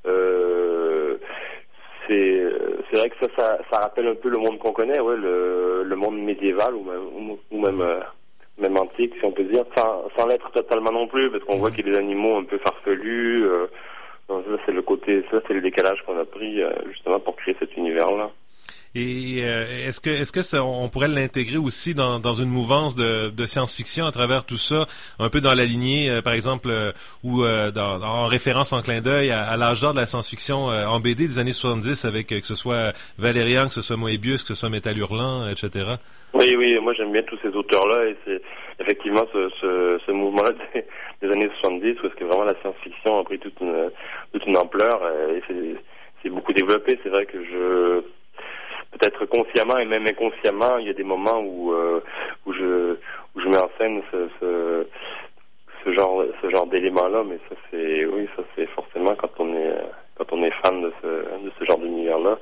K: Euh, c'est c'est vrai que ça, ça ça rappelle un peu le monde qu'on connaît, ouais, le le monde médiéval ou même ou même euh, même antique, si on peut dire, sans, sans l'être totalement non plus, parce qu'on voit qu'il y a des animaux un peu farfelus. Euh, donc ça, c'est le côté, ça, c'est le décalage qu'on a pris euh, justement pour créer cet univers-là.
A: Et euh, est-ce que est-ce que ça, on pourrait l'intégrer aussi dans, dans une mouvance de, de science-fiction à travers tout ça, un peu dans la lignée, euh, par exemple, euh, ou euh, dans, en référence en clin d'œil à, à l'âge d'or de la science-fiction euh, en B D des années soixante-dix, avec euh, que ce soit Valérian, que ce soit Moebius, que ce soit Métal Hurlant, et cetera.
K: Oui, oui, moi j'aime bien tous ces auteurs-là, et c'est effectivement ce, ce, ce mouvement-là des, des années soixante-dix où est-ce que vraiment la science-fiction a pris toute une, toute une ampleur, et c'est, c'est beaucoup développé. C'est vrai que je, peut-être consciemment et même inconsciemment, il y a des moments où euh, où je où je mets en scène ce, ce, ce genre ce genre d'éléments-là, mais ça c'est oui, ça c'est forcément quand on est quand on est fan de ce de ce genre d'univers-là.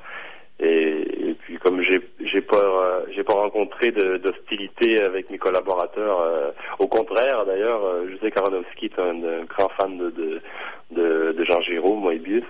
K: Et, et puis comme j'ai j'ai pas euh, j'ai pas rencontré de, d'hostilité avec mes collaborateurs, euh, au contraire d'ailleurs, euh, je sais qu'Aronofsky est un, un grand fan de de de, de Jean Giraud, Moebius,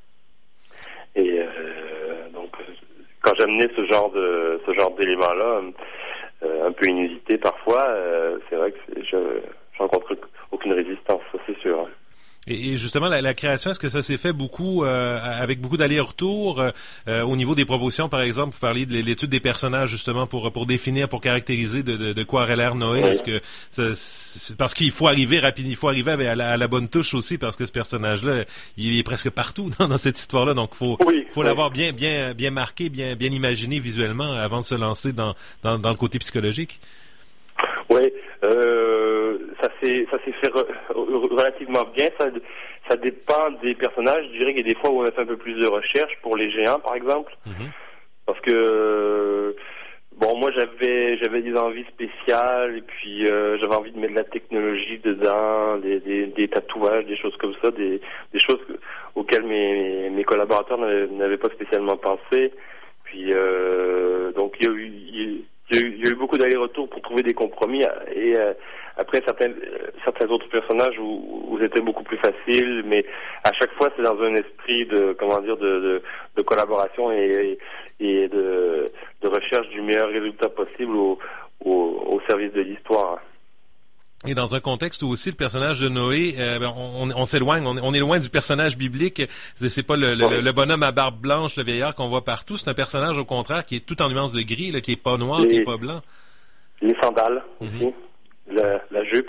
K: et euh, donc quand j'amenais ce genre de ce genre d'éléments-là, euh, un peu inusité parfois, euh, c'est vrai que c'est, je je rencontre aucune résistance, ça c'est sûr.
A: Et justement, la, la création, est-ce que ça s'est fait beaucoup euh, avec beaucoup d'allers-retours euh, au niveau des propositions, par exemple, vous parliez de l'étude des personnages justement pour pour définir, pour caractériser de, de, de quoi aurait l'air Noé. Oui. Est-ce que ça, c'est parce qu'il faut arriver rapide, il faut arriver à la, à la bonne touche aussi, parce que ce personnage-là, il est presque partout dans, dans cette histoire-là, donc faut oui, faut oui. l'avoir bien bien bien marqué, bien bien imaginé visuellement avant de se lancer dans dans, dans le côté psychologique.
K: Oui. Euh, ça s'est ça s'est fait re, relativement bien. Ça ça dépend des personnages. Je dirais qu'il y a des fois où on a fait un peu plus de recherche pour les géants, par exemple, mm-hmm. parce que bon, moi j'avais j'avais des envies spéciales, et puis euh, j'avais envie de mettre de la technologie dedans, des des, des tatouages, des choses comme ça, des des choses que, auxquelles mes mes collaborateurs n'avaient, n'avaient pas spécialement pensé. Puis euh, donc il y a eu il, Il y, a eu, il y a eu beaucoup d'allers-retours pour trouver des compromis, et euh, après certains certains autres personnages où, où c'était beaucoup plus facile, mais à chaque fois c'est dans un esprit de comment dire de, de, de collaboration et, et de, de recherche du meilleur résultat possible au, au, au service de l'histoire.
A: Et dans un contexte où aussi le personnage de Noé, euh, ben, on, on s'éloigne, on, on est loin du personnage biblique. C'est, c'est pas le, le, le bonhomme à barbe blanche, le vieillard qu'on voit partout. C'est un personnage au contraire qui est tout en nuances de gris, là, qui est pas noir, les, qui est pas blanc.
K: Les sandales mm-hmm. aussi, la, la jupe.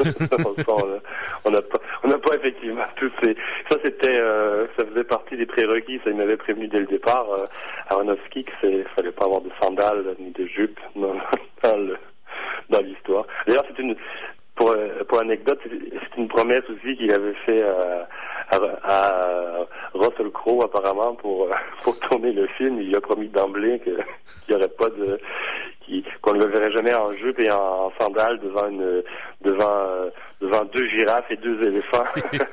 K: on n'a pas, on n'a pas effectivement tous ces. Ça c'était, euh, ça faisait partie des prérequis. Ça il m'avait prévenu dès le départ. Euh, Aronofsky que c'est, fallait pas avoir de sandales ni de jupe dans, dans le, dans l'histoire. D'ailleurs c'est une. Pour, pour anecdote, c'est une promesse aussi qu'il avait fait à, à, à Russell Crowe apparemment pour pour tourner le film. Il a promis d'emblée que, qu'il n'y aurait pas de qu'il, qu'on ne le verrait jamais en jupe et en, en sandales devant une devant devant deux girafes et deux éléphants.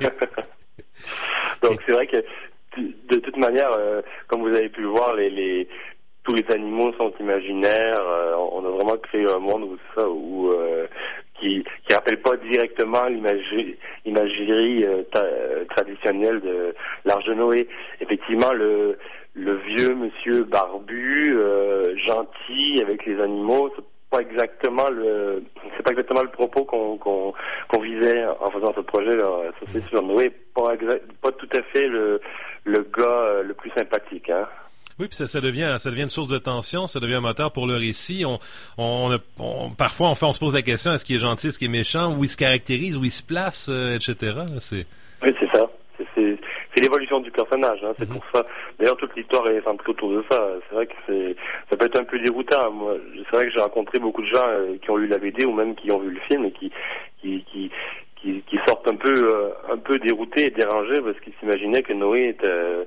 K: Donc c'est vrai que de toute manière, euh, comme vous avez pu le voir, les, les tous les animaux sont imaginaires. Euh, on a vraiment créé un monde où ça où euh, qui qui rappelle pas directement l'imagerie, l'imagerie euh, ta, traditionnelle de l'Arche de Noé. Effectivement, le le vieux monsieur barbu, euh, gentil avec les animaux, c'est pas exactement le c'est pas exactement le propos qu'on qu'on, qu'on visait en faisant ce projet là. Ça c'est sûr. Noé pas exact, pas tout à fait le le gars le plus sympathique, hein.
A: Oui, puis ça, ça devient, ça devient une source de tension, ça devient un moteur pour le récit. On, on, on parfois, on, fait, on se pose la question est-ce qu'il est gentil, est-ce qu'il est méchant, où il se caractérise, où il se place, euh, et cetera. C'est...
K: Oui, c'est ça. C'est, c'est, c'est l'évolution du personnage. Hein. C'est mm-hmm. pour ça. D'ailleurs, toute l'histoire est centrée autour de ça. C'est vrai que c'est, ça peut être un peu déroutant. Moi, c'est vrai que j'ai rencontré beaucoup de gens euh, qui ont lu la B D ou même qui ont vu le film et qui, qui, qui Qui, qui sortent un peu, euh, un peu déroutés et dérangés parce qu'ils s'imaginaient que Noé était euh,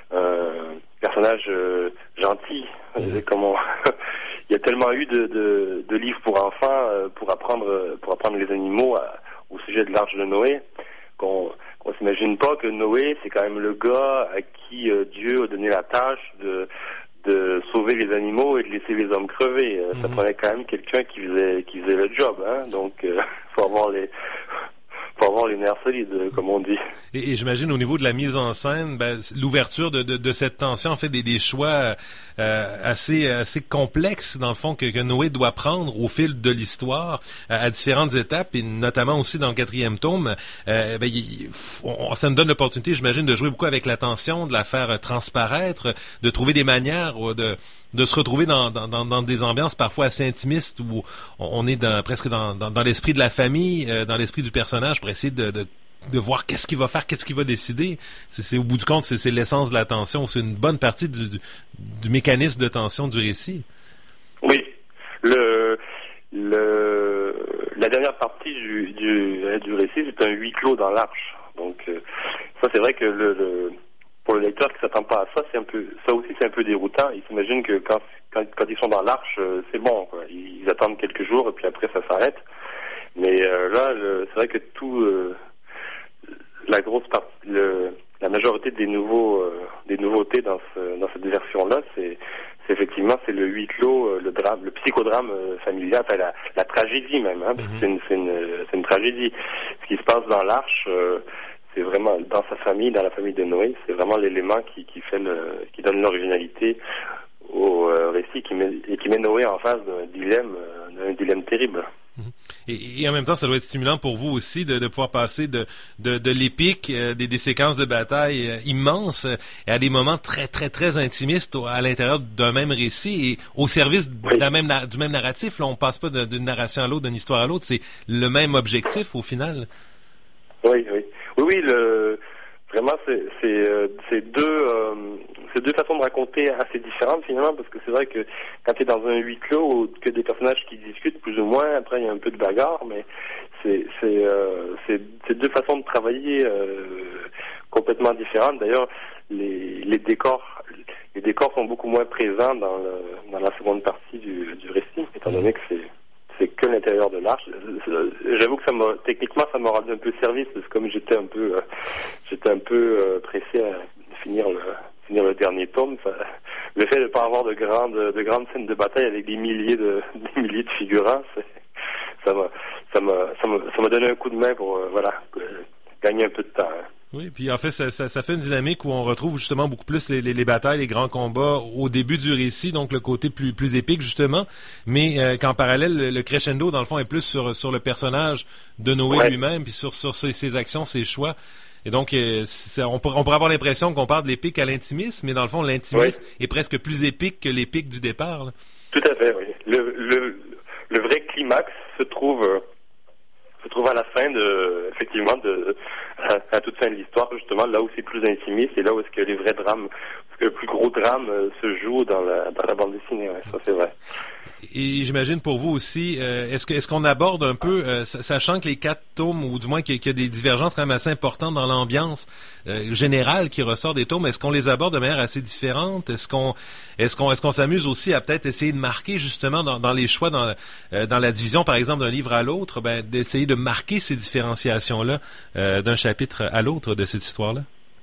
K: un personnage euh, gentil. Mmh. Comment il y a tellement eu de, de, de livres pour enfants euh, pour apprendre, pour apprendre les animaux à, au sujet de l'Arche de Noé qu'on, qu'on s'imagine pas que Noé c'est quand même le gars à qui euh, Dieu a donné la tâche de de sauver les animaux et de laisser les hommes crever. Euh, mmh. Ça prenait quand même quelqu'un qui faisait qui faisait le job, hein. Donc euh, faut avoir les faut avoir les nerfs solides, comme on dit.
A: Et, et j'imagine au niveau de la mise en scène, ben, l'ouverture de, de, de cette tension, en fait, des, des choix euh, assez assez complexes, dans le fond, que, que Noé doit prendre au fil de l'histoire, à, à différentes étapes, et notamment aussi dans le quatrième tome. Euh, ben, il, on, ça nous donne l'opportunité, j'imagine, de jouer beaucoup avec la tension, de la faire transparaître, de trouver des manières de de se retrouver dans, dans, dans, dans des ambiances parfois assez intimistes où on est dans, presque dans, dans, dans l'esprit de la famille, euh, dans l'esprit du personnage pour essayer de, de, de voir qu'est-ce qu'il va faire, qu'est-ce qu'il va décider. C'est, c'est au bout du compte, c'est, c'est l'essence de la tension. C'est une bonne partie du, du, du mécanisme de tension du récit.
K: Oui. Le, le, la dernière partie du, du, du récit, c'est un huis clos dans l'arche. Donc, euh, ça, c'est vrai que le... le pour le lecteur qui s'attend pas à ça, c'est un peu, ça aussi c'est un peu déroutant. Ils s'imaginent que quand, quand, quand ils sont dans l'arche, euh, c'est bon, quoi. Ils, ils attendent quelques jours et puis après ça s'arrête. Mais euh, là, le, c'est vrai que tout, euh, la grosse partie, le, la majorité des nouveaux, euh, des nouveautés dans ce, dans cette version-là, c'est, c'est effectivement c'est le huis clos, euh, le drame, le psychodrame euh, familial, enfin la, la tragédie même. Hein, parce que c'est une, c'est une, c'est une tragédie. Ce qui se passe dans l'arche. Euh, C'est vraiment dans sa famille, dans la famille de Noé, c'est vraiment l'élément qui, qui fait le, qui donne l'originalité au euh, récit qui met, et qui met Noé en face d'un dilemme, euh, d'un dilemme terrible.
A: Et, et en même temps, ça doit être stimulant pour vous aussi de, de pouvoir passer de, de, de l'épique, euh, des, des séquences de bataille euh, immenses euh, à des moments très, très, très intimistes au, à l'intérieur d'un même récit et au service oui. de la même, du même narratif. Là, on passe pas de, d'une narration à l'autre, d'une histoire à l'autre. C'est le même objectif au final.
K: Oui, oui. Oui, oui, le, vraiment, c'est, c'est, euh, c'est deux, euh, c'est deux façons de raconter assez différentes finalement, parce que c'est vrai que quand tu es dans un huis clos, que des personnages qui discutent plus ou moins, après il y a un peu de bagarre, mais c'est, c'est, euh, c'est, c'est deux façons de travailler euh, complètement différentes. D'ailleurs, les, les décors, les décors sont beaucoup moins présents dans, le, dans la seconde partie du, du récit, étant donné que c'est c'est que l'intérieur de l'arche. J'avoue que ça m'a, techniquement, ça m'a rendu un peu service, parce que comme j'étais un peu, euh, j'étais un peu euh, pressé à finir le, finir le dernier tome, ça, le fait de ne pas avoir de grandes, de grandes scènes de bataille avec des milliers de, des milliers de figurants, c'est, ça m'a, ça m'a, ça m'a, ça m'a donné donner un coup de main pour, euh, voilà, euh, gagner un peu de temps. Hein.
A: Oui, puis en fait, ça, ça, ça fait une dynamique où on retrouve justement beaucoup plus les, les, les batailles, les grands combats au début du récit, donc le côté plus plus épique justement, mais euh, qu'en parallèle, le, le crescendo, dans le fond, est plus sur sur le personnage de Noé ouais. lui-même, puis sur sur ses, ses actions, ses choix. Et donc, euh, ça, on, pourrait, on pourrait avoir l'impression qu'on part de l'épique à l'intimisme, mais dans le fond, l'intimisme ouais. est presque plus épique que l'épique du départ. Là.
K: Tout à fait, oui. Le, le, le vrai climax se trouve... Euh... se trouve à la fin de, effectivement, de, à, à toute fin de l'histoire, justement, là où c'est plus intimiste et là où est-ce que les vrais drames, parce que le plus gros drame euh, se joue dans la, dans la bande dessinée, ouais, ça c'est vrai.
A: Et j'imagine pour vous aussi, euh, est-ce que est-ce qu'on aborde un peu, euh, sachant que les quatre tomes, ou du moins qu'il y, qu'il y a des divergences quand même assez importantes dans l'ambiance euh, générale qui ressort des tomes, est-ce qu'on les aborde de manière assez différente? Est-ce qu'on est-ce qu'on est-ce qu'on s'amuse aussi à peut-être essayer de marquer justement dans, dans les choix, dans euh, dans la division par exemple d'un livre à l'autre, ben d'essayer de marquer ces différenciations-là euh, d'un chapitre à l'autre de cette histoire-là?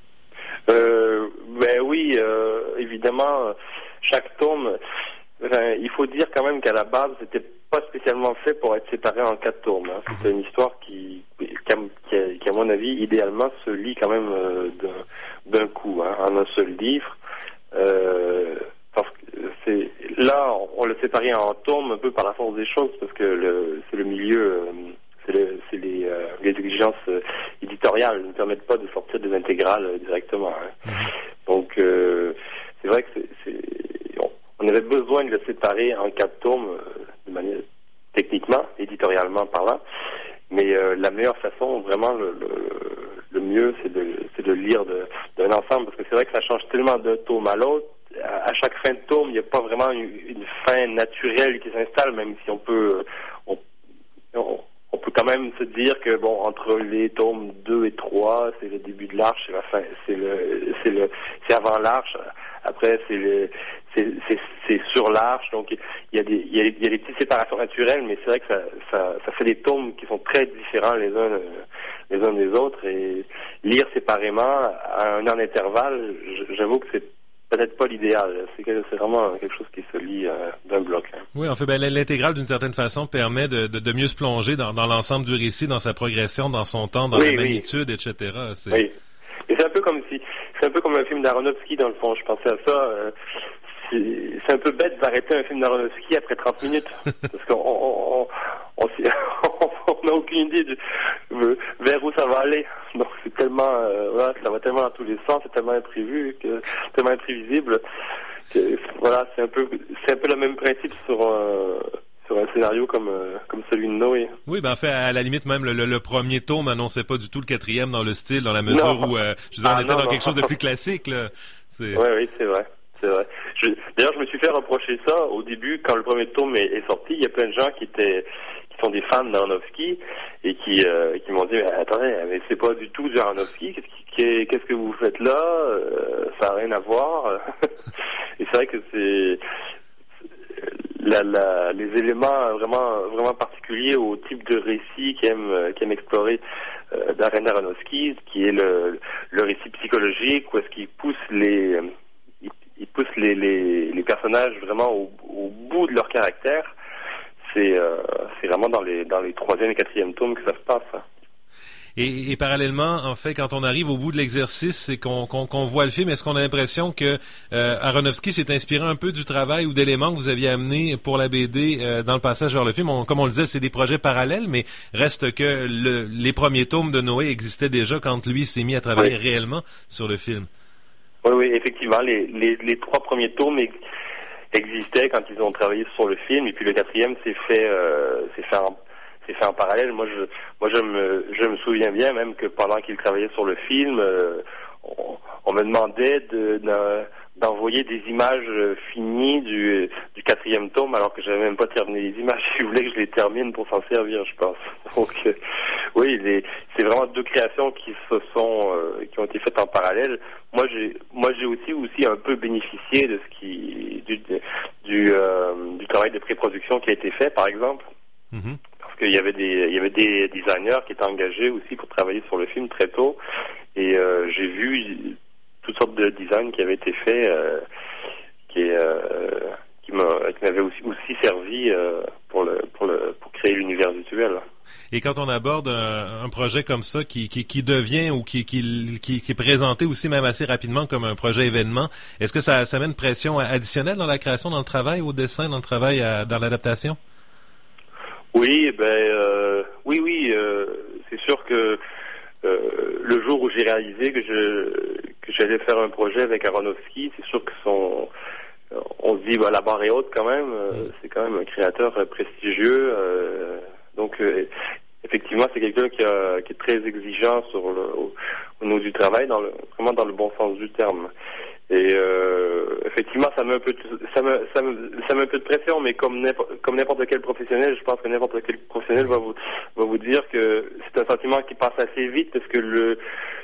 K: Euh, ben oui, euh, évidemment, chaque tome. Enfin, il faut dire quand même qu'à la base, c'était pas spécialement fait pour être séparé en quatre tomes. Hein. C'est une histoire qui, qui, a, qui, a, qui, à mon avis, idéalement, se lit quand même euh, d'un, d'un coup, hein, en un seul livre. Euh, parce que c'est là, on, on le séparait en tomes un peu par la force des choses, parce que le, c'est le milieu, euh, c'est, le, c'est les, euh, les exigences euh, éditoriales ne permettent pas de sortir des intégrales euh, directement. Hein. Donc, euh, c'est vrai que c'est, c'est on avait besoin de le séparer en quatre tomes, euh, de manière techniquement, éditorialement parlant. Mais euh, la meilleure façon, vraiment, le, le, le mieux, c'est de, c'est de lire de, d'un ensemble, parce que c'est vrai que ça change tellement d'un tome à l'autre. À, à chaque fin de tome, il n'y a pas vraiment une, une fin naturelle qui s'installe, même si on peut, on, on, on peut quand même se dire que bon, entre les tomes deux et trois, c'est le début de l'arche, c'est la fin, c'est le, c'est le, c'est avant l'arche. Après, c'est le, c'est, c'est, c'est sur l'arche, donc il y a des, il y a, il y a des petites séparations naturelles, mais c'est vrai que ça, ça, ça fait des tomes qui sont très différents les uns, les uns des autres, et lire séparément à un an d'intervalle, j'avoue que c'est peut-être pas l'idéal. C'est, c'est vraiment quelque chose qui se lit euh, d'un bloc. Hein.
A: Oui, en fait, ben, l'intégrale, d'une certaine façon, permet de, de, de mieux se plonger dans, dans l'ensemble du récit, dans sa progression, dans son temps, dans oui, la magnitude, oui. et cetera. C'est...
K: Oui. Et c'est un peu comme si, c'est un peu comme un film d'Aronofsky, dans le fond. Je pensais à ça. Euh, c'est, c'est un peu bête d'arrêter un film d'Aronofsky après trente minutes. Parce qu'on on, on, on, on n'a aucune idée de vers où ça va aller. Donc c'est tellement, euh, voilà, ça va tellement dans tous les sens, c'est tellement imprévu, que, tellement imprévisible. Que, voilà, c'est un peu, c'est un peu le même principe sur euh, sur un scénario comme euh, comme celui de Noé.
A: Oui, ben en fait, à la limite, même le, le, le premier tome annonçait pas du tout le quatrième dans le style, dans la mesure non. où, euh, je veux dire, ah, on était non, dans non. quelque chose de plus classique, là.
K: C'est... Oui, oui, c'est vrai. C'est vrai. Je, d'ailleurs, je me suis fait reprocher ça au début, quand le premier tome est, est sorti. Il y a plein de gens qui étaient, qui sont des fans d'Aronofsky et qui, euh, qui m'ont dit, mais attendez, mais c'est pas du tout du Aronofsky. Qu'est-ce, qui, qu'est-ce que vous faites là? Euh, ça n'a rien à voir. Et c'est vrai que c'est la, la, les éléments vraiment, vraiment particuliers au type de récit qu'aime, qu'aime explorer euh, Darren Aronofsky, qui est le, le récit psychologique, où est-ce qu'il pousse les il pousse les, les, les personnages vraiment au, au bout de leur caractère. C'est, euh, c'est vraiment dans les, dans les troisième et quatrième tomes que ça se passe. Hein.
A: Et, et parallèlement, en fait, quand on arrive au bout de l'exercice et qu'on, qu'on, qu'on voit le film, est-ce qu'on a l'impression que euh, Aronofsky s'est inspiré un peu du travail ou d'éléments que vous aviez amenés pour la B D euh, dans le passage vers le film? On, comme on le disait, c'est des projets parallèles, mais reste que le, les premiers tomes de Noé existaient déjà quand lui s'est mis à travailler oui. réellement sur le film.
K: Oui, oui, effectivement, les, les, les trois premiers tomes ex- existaient quand ils ont travaillé sur le film, et puis le quatrième s'est fait, euh, s'est fait en, s'est fait en parallèle. Moi, je, moi, je me, je me souviens bien même que pendant qu'ils travaillaient sur le film, euh, on, on me demandait de, de, d'envoyer des images finies du, du quatrième tome, alors que j'avais même pas terminé les images. Ils voulaient que je les termine pour s'en servir, je pense. Donc, euh, oui, les, c'est vraiment deux créations qui se sont, euh, qui ont été faites en parallèle. Moi, j'ai, moi, j'ai aussi, aussi un peu bénéficié de ce qui, du, du, euh, du travail de pré-production qui a été fait, par exemple. Mm-hmm. Parce qu'il y avait des, il y avait des designers qui étaient engagés aussi pour travailler sur le film très tôt. Et, euh, j'ai vu toutes sortes de designs qui avaient été faits, euh, qui, euh, qui, m'a, qui m'avaient aussi, aussi servi, euh, pour le, pour le, pour créer l'univers visuel.
A: Et quand on aborde un, un projet comme ça qui, qui, qui devient ou qui, qui, qui, qui est présenté aussi même assez rapidement comme un projet événement, est-ce que ça, ça met une pression additionnelle dans la création, dans le travail, au dessin, dans le travail, à, dans l'adaptation?
K: Oui, ben euh, oui, oui, euh, c'est sûr que euh, le jour où j'ai réalisé que je que j'allais faire un projet avec Aronofsky, c'est sûr que son on se dit bah, la barre est haute quand même, euh, c'est quand même un créateur euh, prestigieux. Euh, Donc, euh, effectivement, c'est quelqu'un qui, a, qui est très exigeant sur le, au, au niveau du travail, dans le, vraiment dans le bon sens du terme. Et euh, effectivement, ça met un peu, de, ça met, ça met, ça met un peu de pression, mais comme n'importe, comme n'importe quel professionnel, je pense que n'importe quel professionnel va vous, va vous dire que c'est un sentiment qui passe assez vite parce que le,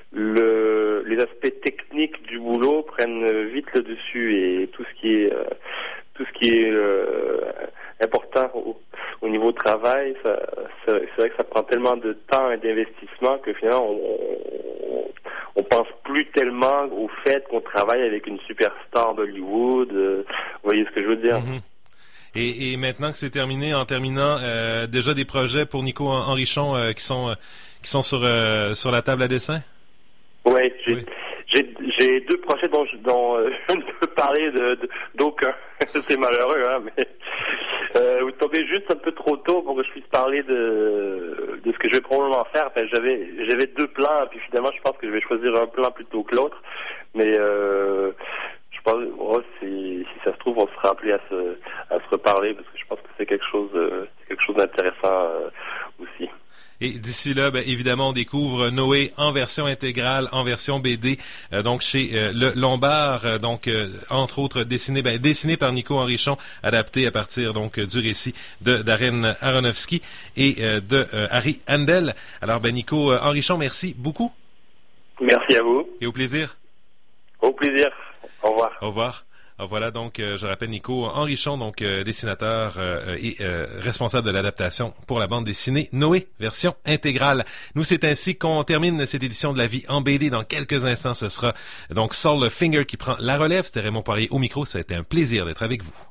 K: le, les aspects techniques du boulot prennent vite le dessus et tout ce qui est, euh, tout ce qui est euh, important au, au niveau travail, ça, ça, c'est vrai que ça prend tellement de temps et d'investissement que finalement on, on, on pense plus tellement au fait qu'on travaille avec une superstar d'Hollywood. Euh, vous voyez ce que je veux dire?
A: Mm-hmm. Et, et maintenant que c'est terminé, en terminant, euh, déjà des projets pour Nico Henrichon euh, qui sont euh, qui sont sur euh, sur la table à dessin?
K: Ouais, j'ai,
A: oui,
K: j'ai j'ai deux projets dont je, dont euh, je ne peux parler de, de d'aucun. C'est malheureux, hein, mais euh, vous tombez juste un peu trop tôt pour que je puisse parler de de ce que je vais probablement faire. Enfin, j'avais j'avais deux plans, puis finalement, je pense que je vais choisir un plan plutôt que l'autre. Mais euh, je pense, oh, si, si ça se trouve, on sera appelé à se à se reparler parce que je pense que c'est quelque chose euh, c'est quelque chose d'intéressant euh, aussi.
A: Et d'ici là, ben, évidemment, on découvre Noé en version intégrale, en version B D, euh, donc chez euh, le Lombard, euh, donc euh, entre autres dessiné, ben, dessiné par Nico Henrichon, adapté à partir donc du récit de Darren Aronofsky et euh, de euh, Harry Handel. Alors, ben Nico Henrichon, merci beaucoup.
K: Merci à vous.
A: Et au plaisir.
K: Au plaisir. Au revoir.
A: Au revoir. Alors voilà, donc, euh, je rappelle Nico Henrichon, donc euh, dessinateur euh, et euh, responsable de l'adaptation pour la bande dessinée Noé, version intégrale. Nous, c'est ainsi qu'on termine cette édition de La Vie en B D. Dans quelques instants, ce sera donc Saul Finger qui prend la relève. C'était Raymond Poirier au micro. Ça a été un plaisir d'être avec vous.